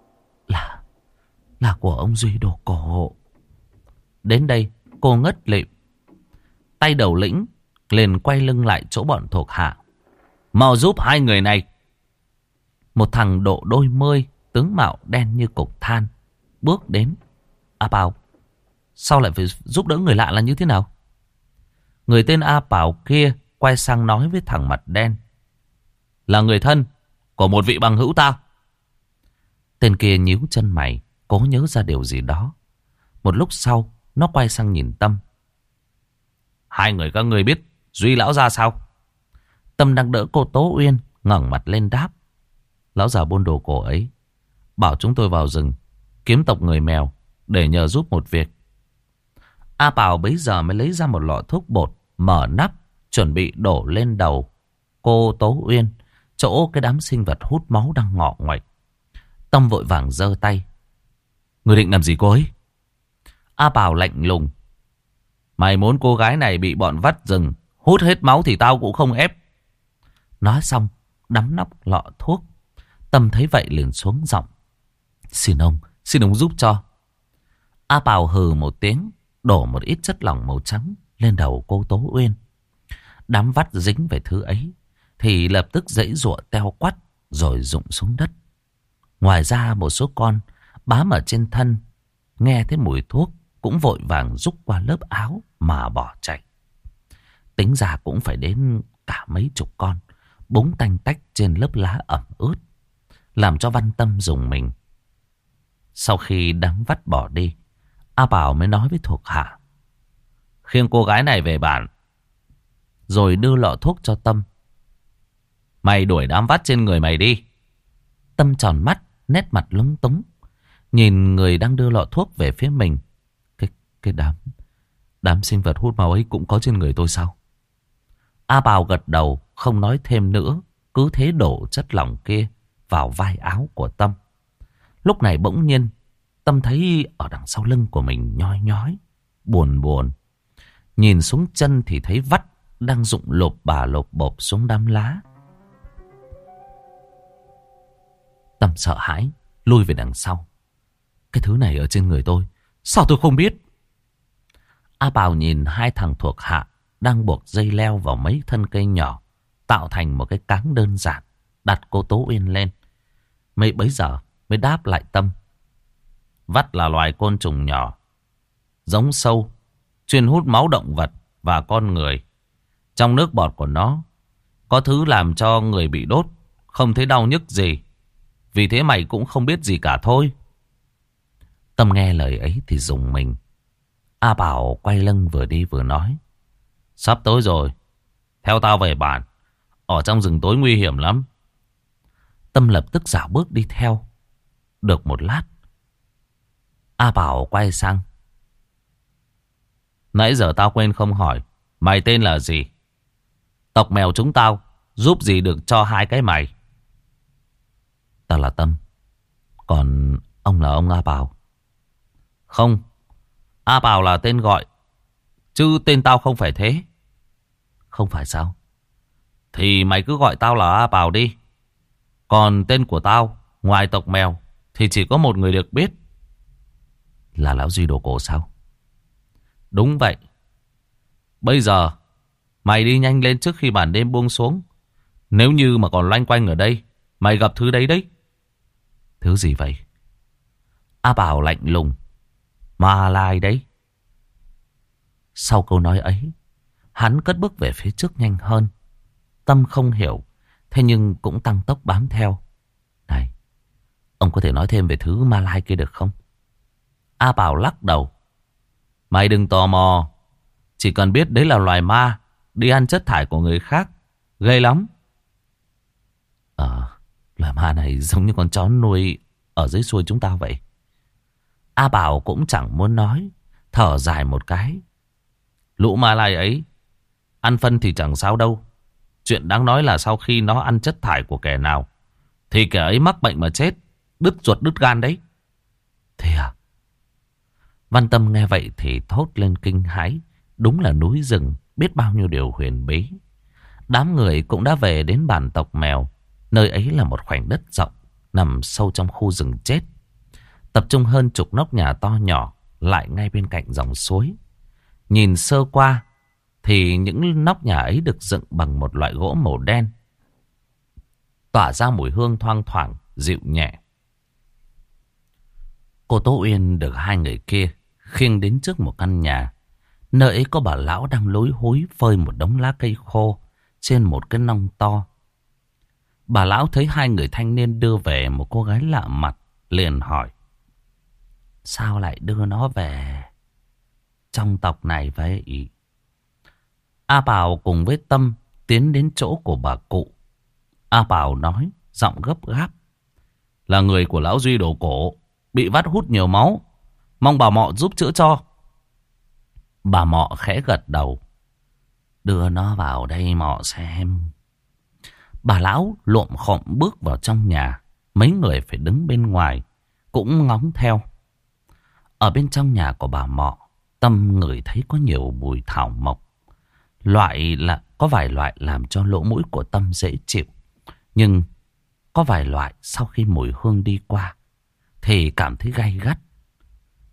Là của ông Duy đồ cổ hộ. Đến đây cô ngất lịm. Tay đầu lĩnh liền quay lưng lại chỗ bọn thuộc hạ. Mau giúp hai người này. Một thằng độ đôi mươi, tướng mạo đen như cục than bước đến. A Bảo, sao lại phải giúp đỡ người lạ là như thế nào? Người tên A Bảo kia quay sang nói với thằng mặt đen. Là người thân của một vị bằng hữu tao. Tên kia nhíu chân mày, cố nhớ ra điều gì đó. Một lúc sau, nó quay sang nhìn Tâm. Hai người các ngươi biết Duy lão gia sao? Tâm đang đỡ cô Tố Uyên, ngẩng mặt lên đáp. Lão già buôn đồ cổ ấy bảo chúng tôi vào rừng kiếm tộc người mèo để nhờ giúp một việc. A Bảo bấy giờ mới lấy ra một lọ thuốc bột, mở nắp, chuẩn bị đổ lên đầu cô Tố Uyên, chỗ cái đám sinh vật hút máu đang ngọ nguậy. Tâm vội vàng giơ tay. Người định làm gì cô ấy? A Bảo lạnh lùng. Mày muốn cô gái này bị bọn vắt rừng hút hết máu thì tao cũng không ép. Nói xong đắm nắp lọ thuốc. Tâm thấy vậy liền xuống giọng. Xin ông giúp cho. A Pào hừ một tiếng, đổ một ít chất lỏng màu trắng lên đầu cô Tố Uyên. Đám vắt dính về thứ ấy thì lập tức giãy giụa teo quắt rồi rụng xuống đất. Ngoài ra một số con bám ở trên thân nghe thấy mùi thuốc cũng vội vàng rúc qua lớp áo mà bỏ chạy. Tính ra cũng phải đến cả mấy chục con búng tanh tách trên lớp lá ẩm ướt, làm cho Văn Tâm rùng mình. Sau khi đám vắt bỏ đi, A Bảo mới nói với thuộc hạ: khiêng cô gái này về bản, rồi đưa lọ thuốc cho Tâm. Mày đuổi đám vắt trên người mày đi. Tâm tròn mắt, nét mặt lúng túng, nhìn người đang đưa lọ thuốc về phía mình. Cái đám sinh vật hút máu ấy cũng có trên người tôi sao? A Bảo gật đầu, không nói thêm nữa, cứ thế đổ chất lỏng kia vào vai áo của Tâm. Lúc này bỗng nhiên Tâm thấy ở đằng sau lưng của mình nhói nhói, buồn buồn. Nhìn xuống chân thì thấy vắt đang rụng lộp bà lộp bộp xuống đám lá. Tâm sợ hãi lui về đằng sau. Cái thứ này ở trên người tôi, sao tôi không biết? A Bảo nhìn hai thằng thuộc hạ đang buộc dây leo vào mấy thân cây nhỏ, tạo thành một cái cáng đơn giản, đặt cô Tố Uyên lên. Bấy giờ mới đáp lại Tâm: vắt là loài côn trùng nhỏ, giống sâu, chuyên hút máu động vật và con người. Trong nước bọt của nó có thứ làm cho người bị đốt không thấy đau nhức gì. Vì thế mày cũng không biết gì cả thôi. Tâm nghe lời ấy thì rùng mình. A Bảo quay lưng vừa đi vừa nói: sắp tối rồi, theo tao về bản. Ở trong rừng tối nguy hiểm lắm. Tâm lập tức dạo bước đi theo. Được một lát, A Bảo quay sang: nãy giờ tao quên không hỏi, mày tên là gì? Tộc mèo chúng tao giúp gì được cho hai cái mày? Tao là Tâm. Còn ông là ông A Bảo? Không, A Bảo là tên gọi, chứ tên tao không phải thế. Không phải sao? Thì mày cứ gọi tao là A Bảo đi. Còn tên của tao, ngoài tộc mèo, thì chỉ có một người được biết. Là lão Duy Đồ Cổ sao? Đúng vậy. Bây giờ mày đi nhanh lên trước khi màn đêm buông xuống. Nếu như mà còn loanh quanh ở đây, mày gặp thứ đấy đấy. Thứ gì vậy? A Bảo lạnh lùng: Ma Lai đấy. Sau câu nói ấy, hắn cất bước về phía trước nhanh hơn. Tâm không hiểu, thế nhưng cũng tăng tốc bám theo. Này, ông có thể nói thêm về thứ Ma Lai kia được không? A Bảo lắc đầu: mày đừng tò mò. Chỉ cần biết đấy là loài ma đi ăn chất thải của người khác, ghê lắm. Loài ma này giống như con chó nuôi ở dưới xuôi chúng ta vậy. A Bảo cũng chẳng muốn nói, thở dài một cái: lũ ma lai ấy ăn phân thì chẳng sao đâu. Chuyện đáng nói là sau khi nó ăn chất thải của kẻ nào thì kẻ ấy mắc bệnh mà chết, đứt ruột đứt gan đấy. Thế à? Văn Tâm nghe vậy thì thốt lên kinh hãi. Đúng là núi rừng biết bao nhiêu điều huyền bí. Đám người cũng đã về đến bản tộc mèo. Nơi ấy là một khoảnh đất rộng, nằm sâu trong khu rừng chết, tập trung hơn chục nóc nhà to nhỏ lại ngay bên cạnh dòng suối. Nhìn sơ qua thì những nóc nhà ấy được dựng bằng một loại gỗ màu đen, tỏa ra mùi hương thoang thoảng dịu nhẹ. Cô Tố Uyên được hai người kia khiêng đến trước một căn nhà. Nơi ấy có bà lão đang lối húi phơi một đống lá cây khô trên một cái nong to. Bà lão thấy hai người thanh niên đưa về một cô gái lạ mặt, liền hỏi: sao lại đưa nó về trong tộc này vậy? A Bảo cùng với Tâm tiến đến chỗ của bà cụ. A Bảo nói giọng gấp gáp: là người của lão Duy Đồ Cổ, bị vắt hút nhiều máu, mong bà Mọ giúp chữa cho. Bà Mọ khẽ gật đầu: đưa nó vào đây Mọ xem. Bà lão lộm khộm bước vào trong nhà. Mấy người phải đứng bên ngoài cũng ngóng theo. Ở bên trong nhà của bà Mọ, Tâm ngửi thấy có nhiều mùi thảo mộc. Có vài loại làm cho lỗ mũi của Tâm dễ chịu, nhưng có vài loại sau khi mùi hương đi qua thì cảm thấy gay gắt.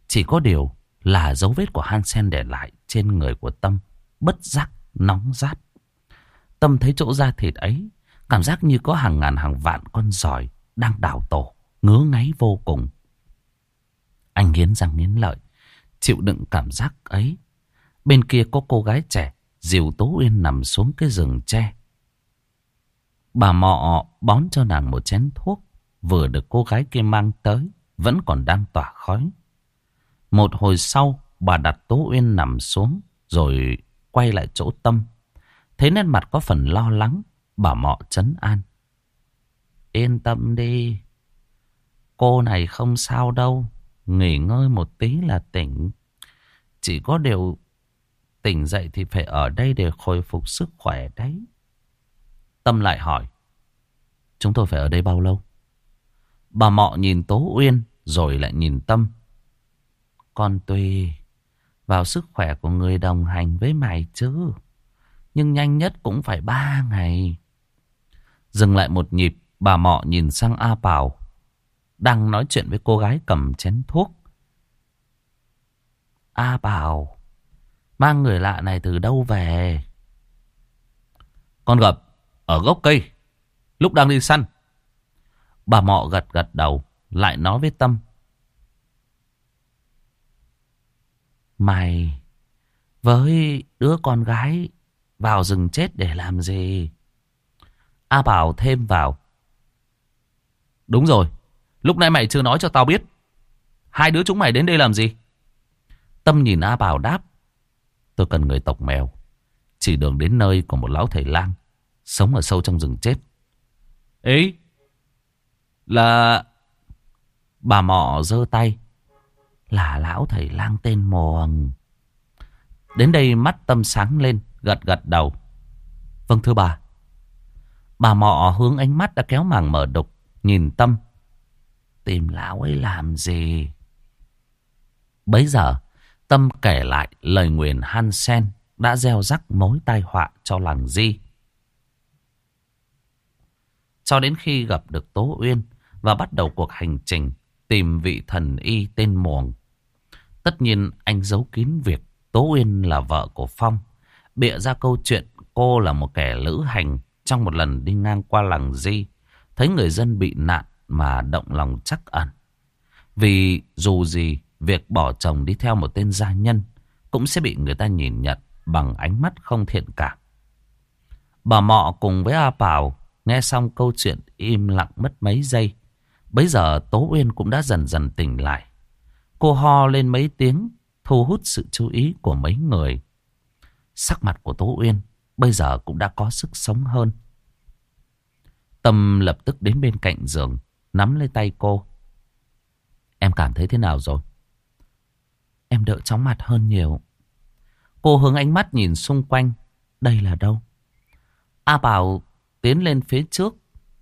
Chỉ có điều là dấu vết của Hansen để lại trên người của Tâm bất giác nóng rát. Tâm thấy chỗ da thịt ấy, cảm giác như có hàng ngàn hàng vạn con giòi đang đào tổ, ngứa ngáy vô cùng. Anh nghiến răng nghiến lợi, chịu đựng cảm giác ấy. Bên kia có cô gái trẻ dìu Tố Uyên nằm xuống cái rừng tre. Bà Mọ bón cho nàng một chén thuốc vừa được cô gái kia mang tới, vẫn còn đang tỏa khói. Một hồi sau, bà đặt Tố Uyên nằm xuống rồi quay lại chỗ Tâm. Thấy nét mặt có phần lo lắng, bà Mọ trấn an. Yên tâm đi, cô này không sao đâu, nghỉ ngơi một tí là tỉnh. Chỉ có điều tỉnh dậy thì phải ở đây để khôi phục sức khỏe đấy. Tâm lại hỏi, chúng tôi phải ở đây bao lâu? Bà Mọ nhìn Tố Uyên rồi lại nhìn Tâm. Còn tùy vào sức khỏe của người đồng hành với mày chứ. Nhưng nhanh nhất cũng phải 3 ngày. Dừng lại một nhịp, bà Mọ nhìn sang A Pào đang nói chuyện với cô gái cầm chén thuốc. A Pào, mang người lạ này từ đâu về? Con gặp ở gốc cây, lúc đang đi săn. Bà Mọ gật gật đầu, lại nói với Tâm. Mày với đứa con gái vào rừng chết để làm gì? A Bảo thêm vào. Đúng rồi, lúc nãy mày chưa nói cho tao biết. Hai đứa chúng mày đến đây làm gì? Tâm nhìn A Bảo đáp. Tôi cần người tộc Mèo, chỉ đường đến nơi của một lão thầy lang sống ở sâu trong rừng chết. Ấy là... Bà Mọ giơ tay. Là lão thầy lang tên Muồng. Đến đây mắt Tâm sáng lên, gật gật đầu. Vâng thưa bà. Bà Mọ hướng ánh mắt đã kéo màng mở đục, nhìn Tâm. Tìm lão ấy làm gì? Bấy giờ Tâm kể lại lời nguyền Hansen đã gieo rắc mối tai họa cho làng Di. Cho đến khi gặp được Tố Uyên và bắt đầu cuộc hành trình tìm vị thần y tên Muồng. Tất nhiên anh giấu kín việc Tố Uyên là vợ của Phong, bịa ra câu chuyện cô là một kẻ lữ hành trong một lần đi ngang qua làng Di, thấy người dân bị nạn mà động lòng trắc ẩn. Vì dù gì, việc bỏ chồng đi theo một tên gia nhân cũng sẽ bị người ta nhìn nhận bằng ánh mắt không thiện cảm. Bà Mọ cùng với A Pào nghe xong câu chuyện im lặng mất mấy giây. Bấy giờ Tố Uyên cũng đã dần dần tỉnh lại. Cô ho lên mấy tiếng, thu hút sự chú ý của mấy người. Sắc mặt của Tố Uyên bây giờ cũng đã có sức sống hơn. Tâm lập tức đến bên cạnh giường, nắm lấy tay cô. Em cảm thấy thế nào rồi? Em đỡ chóng mặt hơn nhiều. Cô hướng ánh mắt nhìn xung quanh. Đây là đâu? A Bảo tiến lên phía trước.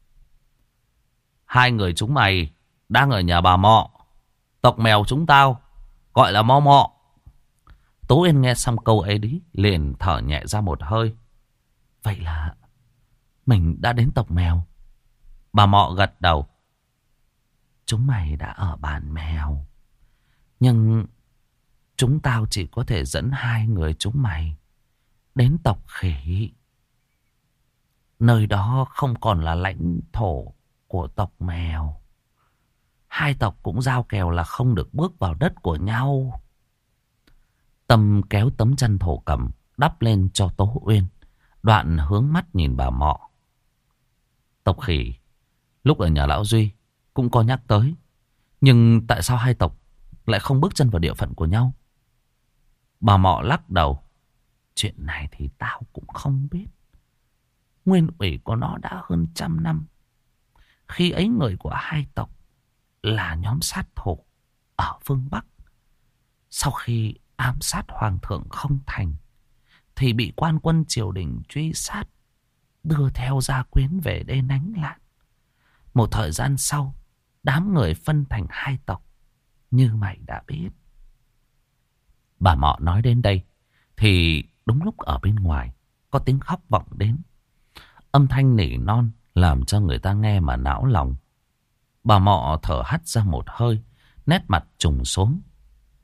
Hai người chúng mày đang ở nhà bà Mọ. Tộc Mèo chúng tao gọi là Mo Mọ. Tố Uyên nghe xong câu ấy đi, liền thở nhẹ ra một hơi. Vậy là mình đã đến tộc Mèo. Bà Mọ gật đầu. Chúng mày đã ở bản Mèo, nhưng chúng tao chỉ có thể dẫn hai người chúng mày đến tộc Khỉ. Nơi đó không còn là lãnh thổ của tộc Mèo. Hai tộc cũng giao kèo là không được bước vào đất của nhau. Tâm kéo tấm chăn thổ cẩm đắp lên cho Tố Uyên, đoạn hướng mắt nhìn bà Mọ. Tộc Khỉ lúc ở nhà lão Duy cũng có nhắc tới, nhưng tại sao hai tộc lại không bước chân vào địa phận của nhau? Bà Mọ lắc đầu. Chuyện này thì tao cũng không biết. Nguyên ủy của nó đã hơn 100 năm. Khi ấy người của hai tộc là nhóm sát thủ ở phương Bắc. Sau khi ám sát hoàng thượng không thành, thì bị quan quân triều đình truy sát, đưa theo gia quyến về đây đánh lạn. Một thời gian sau, đám người phân thành hai tộc, như mày đã biết. Bà Mọ nói đến đây thì đúng lúc ở bên ngoài có tiếng khóc vọng đến. Âm thanh nỉ non làm cho người ta nghe mà não lòng. Bà Mọ thở hắt ra một hơi, nét mặt trùng xuống.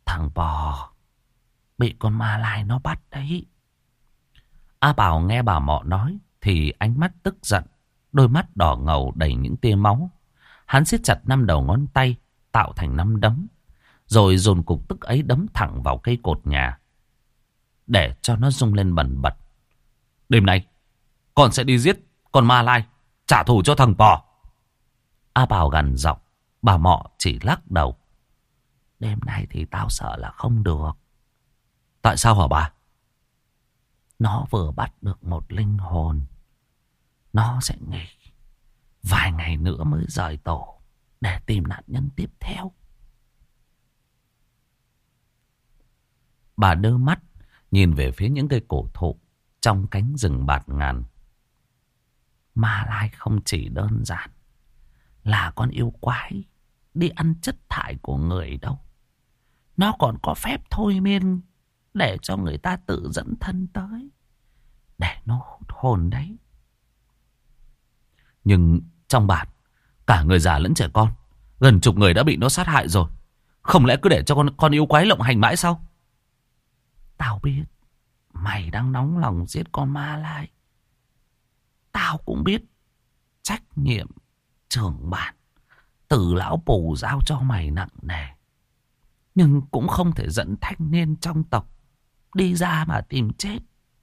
Thằng bò bị con ma lai nó bắt đấy. A Bảo nghe bà Mọ nói thì ánh mắt tức giận, đôi mắt đỏ ngầu đầy những tia máu. Hắn siết chặt 5 đầu ngón tay tạo thành 5 đấm, rồi dồn cục tức ấy đấm thẳng vào cây cột nhà để cho nó rung lên bần bật. Đêm nay con sẽ đi giết con ma lai, trả thù cho thằng bò. A Bảo gằn giọng. Bà Mọ chỉ lắc đầu. Đêm nay thì tao sợ là không được. Tại sao hả bà? Nó vừa bắt được một linh hồn. Nó sẽ nghỉ vài ngày nữa mới rời tổ để tìm nạn nhân tiếp theo. Bà đơ mắt nhìn về phía những cây cổ thụ trong cánh rừng bạt ngàn. Ma lai không chỉ đơn giản là con yêu quái đi ăn chất thải của người đâu. Nó còn có phép thôi miên để cho người ta tự dẫn thân tới, để nó hút hồn đấy. Nhưng trong bản, cả người già lẫn trẻ con, gần chục người đã bị nó sát hại rồi. Không lẽ cứ để cho con yêu quái lộng hành mãi sao? Tao biết mày đang nóng lòng giết con ma lai. Tao cũng biết trách nhiệm trưởng bản từ lão Pù giao cho mày nặng nề. Nhưng cũng không thể dẫn thanh niên trong tộc đi ra mà tìm chết.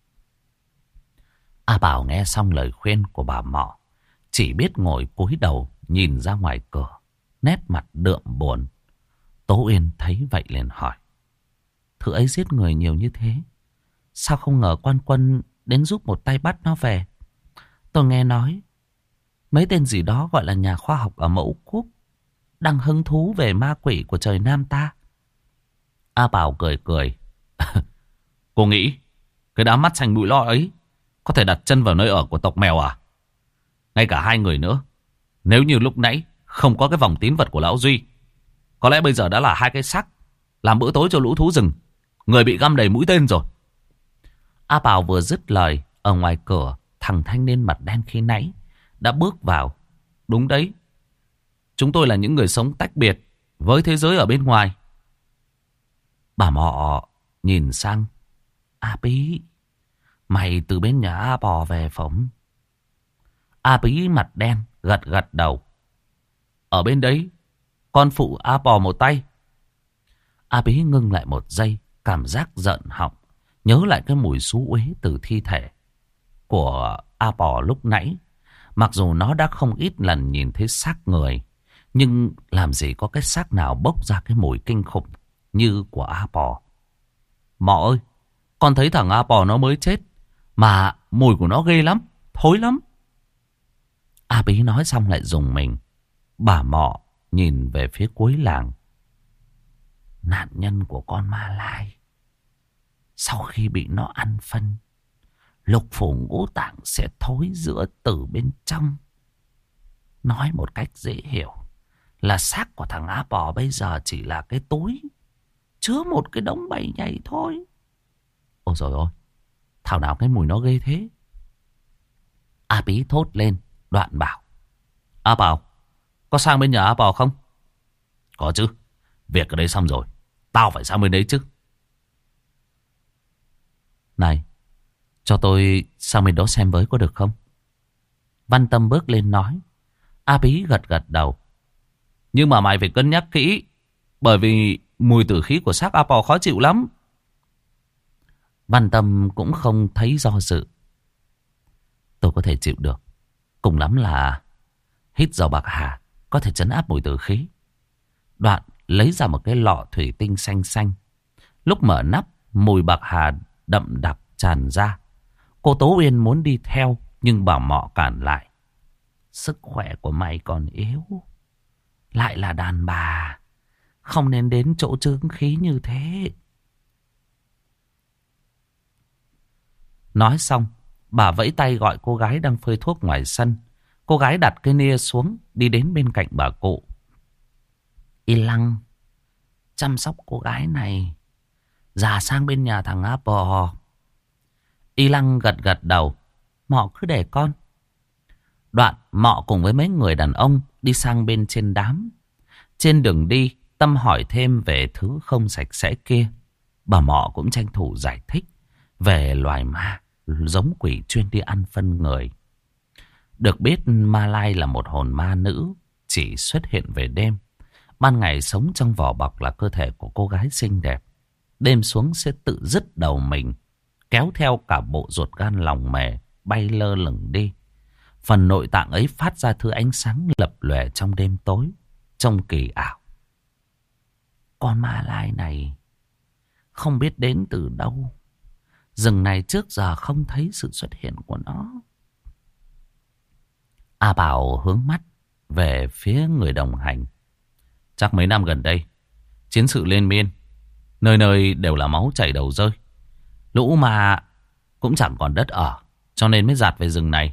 A Bảo nghe xong lời khuyên của bà Mọ, chỉ biết ngồi cúi đầu nhìn ra ngoài cửa, nét mặt đượm buồn. Tố Uyên thấy vậy liền hỏi. Thứ ấy giết người nhiều như thế, sao không ngờ quan quân đến giúp một tay bắt nó về? Tôi nghe nói mấy tên gì đó gọi là nhà khoa học ở Mẫu Quốc đang hứng thú về ma quỷ của trời Nam ta. A Bảo cười cười. Cô nghĩ cái đám mắt xanh mũi lo ấy có thể đặt chân vào nơi ở của tộc mèo à? Ngay cả 2 người nữa, nếu như lúc nãy không có cái vòng tín vật của lão Duy, có lẽ bây giờ đã là 2 cái xác làm bữa tối cho lũ thú rừng. Người bị găm đầy mũi tên rồi. A Bảo vừa dứt lời, ở ngoài cửa, thằng thanh niên mặt đen khi nãy đã bước vào. Đúng đấy, chúng tôi là những người sống tách biệt với thế giới ở bên ngoài. Bà Mọ nhìn sang. A Bí, mày từ bên nhà A Bò về phóng? A Bí mặt đen gật gật đầu. Ở bên đấy, con phụ A Bò một tay. A Bí ngưng lại một giây, cảm giác giận họng, nhớ lại cái mùi xú uế từ thi thể của A Bò lúc nãy. Mặc dù nó đã không ít lần nhìn thấy xác người, nhưng làm gì có cái xác nào bốc ra cái mùi kinh khủng như của A Bò. Mọ ơi, con thấy thằng A Bò nó mới chết, mà mùi của nó ghê lắm, thối lắm. A Bí nói xong lại rùng mình. Bà Mọ nhìn về phía cuối làng. Nạn nhân của con ma lai, sau khi bị nó ăn phân, lục phủ ngũ tạng sẽ thối rữa từ bên trong. Nói một cách dễ hiểu là xác của thằng Á Bò bây giờ chỉ là cái túi chứa một cái đống bầy nhầy thôi. Ôi dồi ôi, thảo nào cái mùi nó ghê thế. A Bí thốt lên, đoạn bảo. A Bảo, có sang bên nhà A Bò không? Có chứ, việc ở đây xong rồi, tao phải sang bên đấy chứ. Này, cho tôi sang bên đó xem với có được không? Văn Tâm bước lên nói. A Bí gật gật đầu. Nhưng mà mày phải cân nhắc kỹ, bởi vì mùi tử khí của xác A Bò khó chịu lắm. Văn Tâm cũng không thấy do dự. Tôi có thể chịu được. Cùng lắm là hít dầu bạc hà có thể trấn áp mùi tử khí. Đoạn lấy ra một cái lọ thủy tinh xanh xanh. Lúc mở nắp, mùi bạc hà đậm đặc tràn ra. Cô Tố Uyên muốn đi theo, nhưng bà Mọ cản lại. Sức khỏe của mày còn yếu, lại là đàn bà, không nên đến chỗ chướng khí như thế. Nói xong, bà vẫy tay gọi cô gái đang phơi thuốc ngoài sân. Cô gái đặt cái nia xuống, đi đến bên cạnh bà cụ. Y Lăng, chăm sóc cô gái này, dà sang bên nhà thằng Á Bò. Y Lăng gật gật đầu. Mọ cứ để con. Đoạn Mọ cùng với mấy người đàn ông đi sang bên trên đám. Trên đường đi, Tâm hỏi thêm về thứ không sạch sẽ kia. Bà Mọ cũng tranh thủ giải thích về loài ma giống quỷ chuyên đi ăn phân người. Được biết Ma Lai là một hồn ma nữ, chỉ xuất hiện về đêm. Ban ngày sống trong vỏ bọc là cơ thể của cô gái xinh đẹp. Đêm xuống sẽ tự dứt đầu mình, kéo theo cả bộ ruột gan lòng mề, bay lơ lửng đi. Phần nội tạng ấy phát ra thứ ánh sáng lập lòe trong đêm tối, trông kỳ ảo. Con Ma Lai này không biết đến từ đâu. Rừng này trước giờ không thấy sự xuất hiện của nó. A Bảo hướng mắt về phía người đồng hành. Chắc mấy năm gần đây, chiến sự liên miên, nơi nơi đều là máu chảy đầu rơi. Lũ ma cũng chẳng còn đất ở, cho nên mới dạt về rừng này.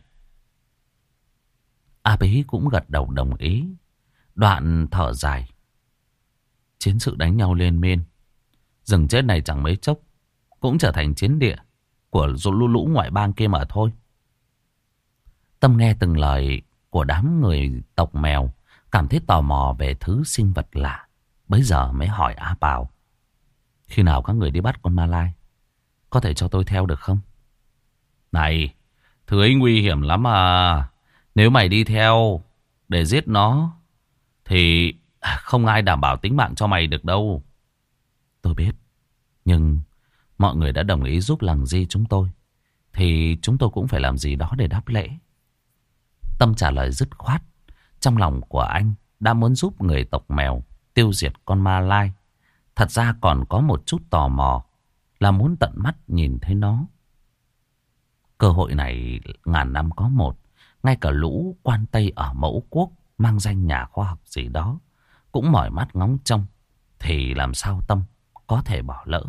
A Bí cũng gật đầu đồng ý. Đoạn thở dài. Chiến sự đánh nhau liên miên, rừng chết này chẳng mấy chốc cũng trở thành chiến địa của lũ ngoại bang kia mà thôi. Tâm nghe từng lời của đám người tộc mèo, cảm thấy tò mò về thứ sinh vật lạ. Bấy giờ mới hỏi A Bảo. Khi nào các người đi bắt con Ma Lai, có thể cho tôi theo được không? Này, thứ ấy nguy hiểm lắm à. Nếu mày đi theo để giết nó thì không ai đảm bảo tính mạng cho mày được đâu. Tôi biết, nhưng mọi người đã đồng ý giúp làng Di chúng tôi, thì chúng tôi cũng phải làm gì đó để đáp lễ. Tâm trả lời dứt khoát. Trong lòng của anh đã muốn giúp người tộc mèo tiêu diệt con Ma Lai. Thật ra còn có một chút tò mò, là muốn tận mắt nhìn thấy nó. Cơ hội này ngàn năm có một. Ngay cả lũ quan Tây ở Mẫu Quốc mang danh nhà khoa học gì đó cũng mỏi mắt ngóng trông, thì làm sao Tâm có thể bỏ lỡ.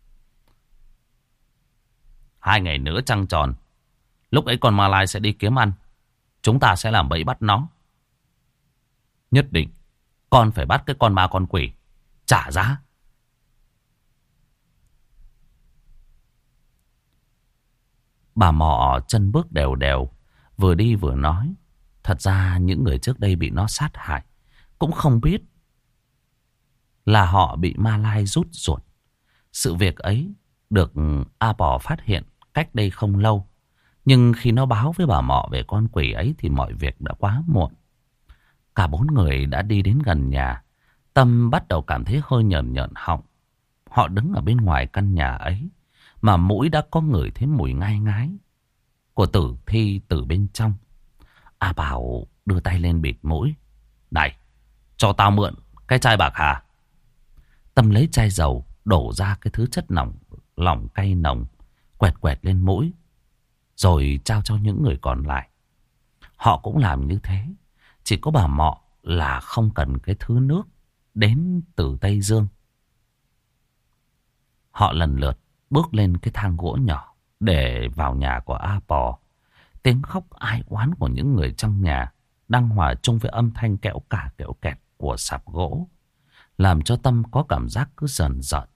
2 ngày nữa trăng tròn, lúc ấy con Ma Lai sẽ đi kiếm ăn. Chúng ta sẽ làm bẫy bắt nó. Nhất định con phải bắt cái con ma con quỷ, trả giá. Bà Mọ chân bước đều đều, vừa đi vừa nói. Thật ra những người trước đây bị nó sát hại cũng không biết là họ bị Ma Lai rút ruột. Sự việc ấy được A Bò phát hiện cách đây không lâu. Nhưng khi nó báo với bà Mọ về con quỷ ấy thì mọi việc đã quá muộn. Cả 4 người đã đi đến gần nhà. Tâm bắt đầu cảm thấy hơi nhờn nhợn họng. Họ đứng ở bên ngoài căn nhà ấy, mà mũi đã có ngửi thấy mùi ngai ngái của tử thi từ bên trong. A Bảo đưa tay lên bịt mũi. Này, cho tao mượn cái chai bạc hà. Tâm lấy chai dầu đổ ra cái thứ chất lỏng cay nồng, quẹt quẹt lên mũi, rồi trao cho những người còn lại. Họ cũng làm như thế. Chỉ có bà Mọ là không cần cái thứ nước đến từ Tây Dương. Họ lần lượt bước lên cái thang gỗ nhỏ để vào nhà của A Bò. Tiếng khóc ai oán của những người trong nhà đang hòa chung với âm thanh kẽo cả kẽo kẹt của sạp gỗ, làm cho Tâm có cảm giác cứ rờn rợn.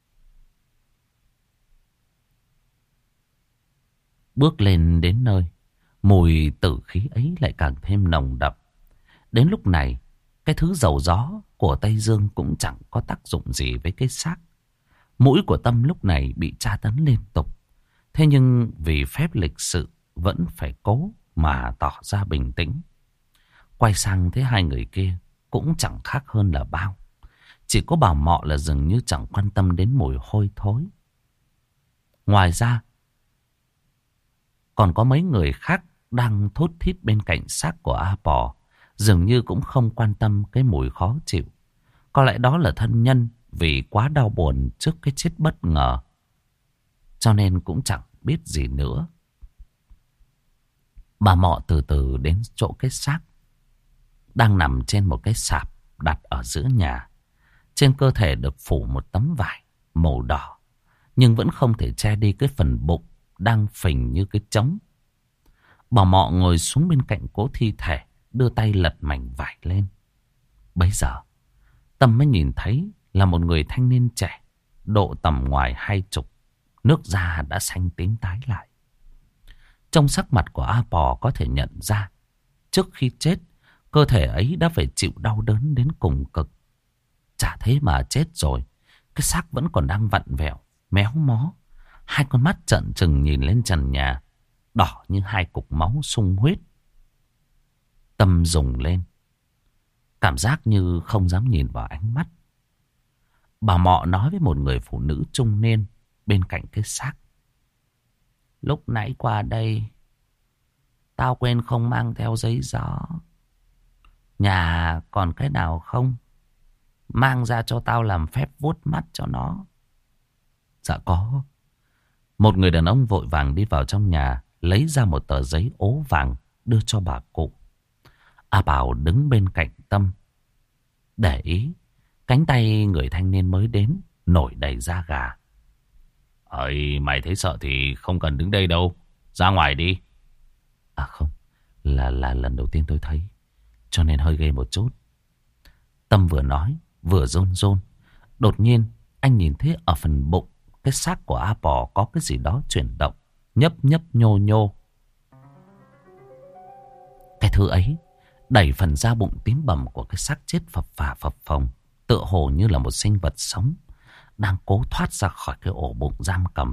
Bước lên đến nơi, mùi tử khí ấy lại càng thêm nồng đậm. Đến lúc này, cái thứ dầu gió của Tây Dương cũng chẳng có tác dụng gì với cái xác. Mũi của Tâm lúc này bị tra tấn liên tục. Thế nhưng vì phép lịch sự vẫn phải cố mà tỏ ra bình tĩnh. Quay sang thấy 2 người kia cũng chẳng khác hơn là bao. Chỉ có bà Mọ là dường như chẳng quan tâm đến mùi hôi thối. Ngoài ra, còn có mấy người khác đang thút thít bên cạnh xác của A Bò, dường như cũng không quan tâm cái mùi khó chịu. Có lẽ đó là thân nhân vì quá đau buồn trước cái chết bất ngờ, cho nên cũng chẳng biết gì nữa. Bà Mọ từ từ đến chỗ cái xác đang nằm trên một cái sạp đặt ở giữa nhà. Trên cơ thể được phủ một tấm vải màu đỏ, nhưng vẫn không thể che đi cái phần bụng đang phình như cái trống. Bà Mọ ngồi xuống bên cạnh cố thi thể, đưa tay lật mảnh vải lên. Bấy giờ Tâm mới nhìn thấy là một người thanh niên trẻ, độ tầm ngoài 20, nước da đã xanh tím tái lại. Trong sắc mặt của A Bò có thể nhận ra, trước khi chết, cơ thể ấy đã phải chịu đau đớn đến cùng cực. Chả thế mà chết rồi. Cái xác vẫn còn đang vặn vẹo, méo mó. Hai con mắt trợn trừng nhìn lên trần nhà, đỏ như hai cục máu sung huyết. Tâm rùng lên, cảm giác như không dám nhìn vào ánh mắt. Bà Mọ nói với một người phụ nữ trung niên bên cạnh cái xác. Lúc nãy qua đây, tao quên không mang theo giấy gió. Nhà còn cái nào không? Mang ra cho tao làm phép vuốt mắt cho nó. Dạ có. Một người đàn ông vội vàng đi vào trong nhà, lấy ra một tờ giấy ố vàng đưa cho bà cụ. A Bảo đứng bên cạnh Tâm, để ý cánh tay người thanh niên mới đến nổi đầy da gà. Ơi, mày thấy sợ thì không cần đứng đây đâu, ra ngoài đi. À không, là lần đầu tiên tôi thấy, cho nên hơi ghê một chút. Tâm vừa nói vừa run run. Đột nhiên anh nhìn thấy ở phần bụng cái xác của A Pò có cái gì đó chuyển động, nhấp nhấp nhô nhô. Cái thứ ấy đẩy phần da bụng tím bầm của cái xác chết phập phà phập phồng, tựa hồ như là một sinh vật sống đang cố thoát ra khỏi cái ổ bụng giam cầm.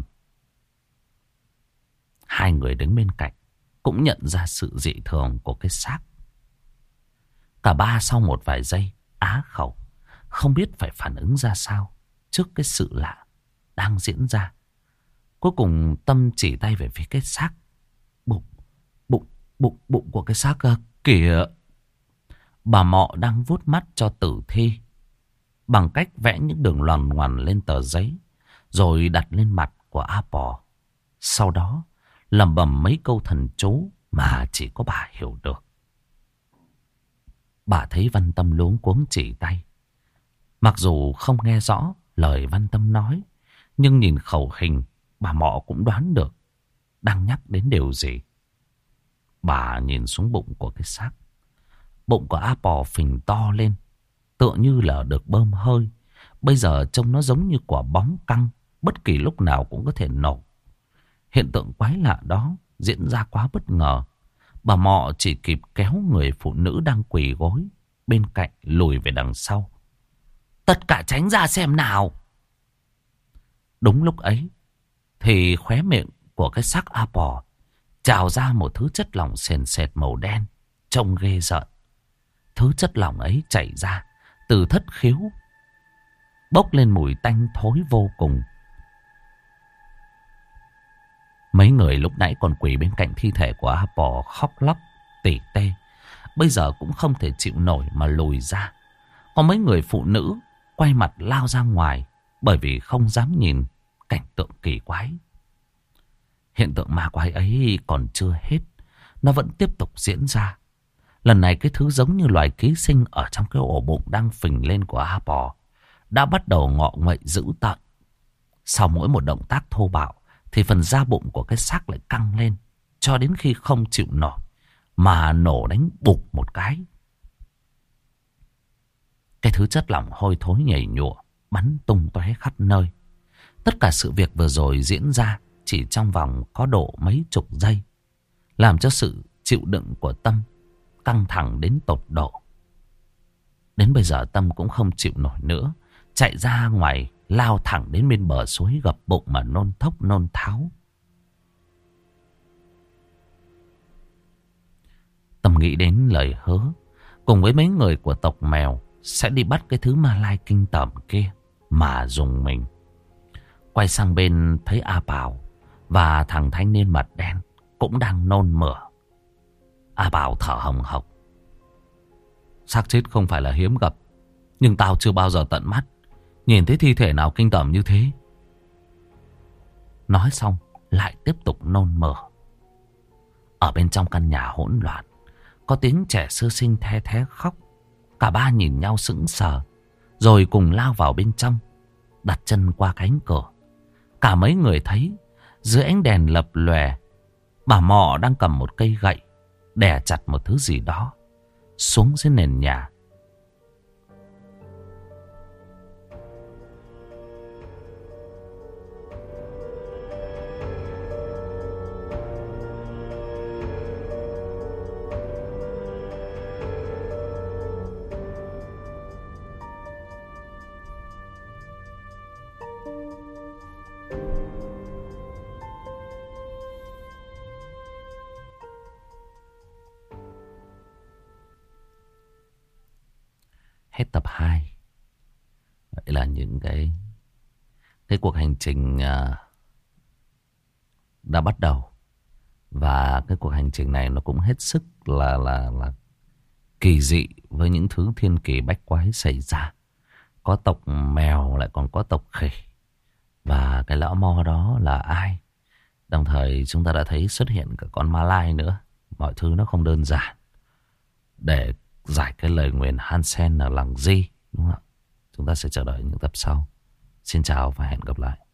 Hai người đứng bên cạnh cũng nhận ra sự dị thường của cái xác. Cả ba sau một vài giây á khẩu, không biết phải phản ứng ra sao trước cái sự lạ đang diễn ra. Cuối cùng Tâm chỉ tay về phía cái xác. Bụng của cái xác kìa. Bà Mọ đang vuốt mắt cho tử thi bằng cách vẽ những đường loằn ngoằn lên tờ giấy, rồi đặt lên mặt của A Pò. Sau đó lẩm bẩm mấy câu thần chú mà chỉ có bà hiểu được. Bà thấy Văn Tâm luống cuống chỉ tay. Mặc dù không nghe rõ lời Văn Tâm nói, nhưng nhìn khẩu hình, bà Mọ cũng đoán được đang nhắc đến điều gì. Bà nhìn xuống bụng của cái xác. Bụng của A Pò phình to lên, tựa như là được bơm hơi. Bây giờ trông nó giống như quả bóng căng, bất kỳ lúc nào cũng có thể nổ. Hiện tượng quái lạ đó diễn ra quá bất ngờ. Bà Mọ chỉ kịp kéo người phụ nữ đang quỳ gối bên cạnh lùi về đằng sau. Tất cả tránh ra xem nào. Đúng lúc ấy thì khóe miệng của cái xác A Pò trào ra một thứ chất lỏng sền sệt màu đen, trông ghê rợn. Thứ chất lỏng ấy chảy ra từ thất khiếu, bốc lên mùi tanh thối vô cùng. Mấy người lúc nãy còn quỳ bên cạnh thi thể của A Pò khóc lóc tỉ tê, bây giờ cũng không thể chịu nổi mà lùi ra. Có mấy người phụ nữ quay mặt lao ra ngoài, bởi vì không dám nhìn cảnh tượng kỳ quái. Hiện tượng ma quái ấy còn chưa hết, nó vẫn tiếp tục diễn ra. Lần này cái thứ giống như loài ký sinh ở trong cái ổ bụng đang phình lên của A Pò đã bắt đầu ngọ nguậy dữ tợn. Sau mỗi một động tác thô bạo thì phần da bụng của cái xác lại căng lên, cho đến khi không chịu nổi mà nổ đánh bụp một cái. Cái thứ chất lỏng hôi thối nhầy nhụa bắn tung tóe khắp nơi. Tất cả sự việc vừa rồi diễn ra chỉ trong vòng có độ mấy chục giây, làm cho sự chịu đựng của Tâm căng thẳng đến tột độ. Đến bây giờ Tâm cũng không chịu nổi nữa, chạy ra ngoài, lao thẳng đến bên bờ suối gập bụng mà nôn thốc nôn tháo. Tâm nghĩ đến lời hứa cùng với mấy người của tộc Mèo sẽ đi bắt cái thứ ma lai kinh tởm kia mà dùng mình. Quay sang bên thấy A Bảo và thằng thanh niên mặt đen cũng đang nôn mửa. A Bảo thở hồng hộc. Xác chết không phải là hiếm gặp, nhưng tao chưa bao giờ tận mắt nhìn thấy thi thể nào kinh tởm như thế. Nói xong lại tiếp tục nôn mửa. Ở bên trong căn nhà hỗn loạn, có tiếng trẻ sơ sinh the thé khóc. Cả ba nhìn nhau sững sờ, rồi cùng lao vào bên trong, đặt chân qua cánh cửa. Cả mấy người thấy dưới ánh đèn lập lòe, bà Mọ đang cầm một cây gậy đè chặt một thứ gì đó xuống dưới nền nhà. Hết tập 2. Vậy là những cái cuộc hành trình đã bắt đầu. Và cái cuộc hành trình này nó cũng hết sức là kỳ dị với những thứ thiên kỳ bách quái xảy ra. Có tộc mèo lại còn có tộc khỉ. Và cái lão mo đó là ai? Đồng thời chúng ta đã thấy xuất hiện cả con ma lai nữa. Mọi thứ nó không đơn giản. Để giải cái lời nguyền Hansen là làng Di, đúng không ạ? Chúng ta sẽ chờ đợi những tập sau. Xin chào và hẹn gặp lại.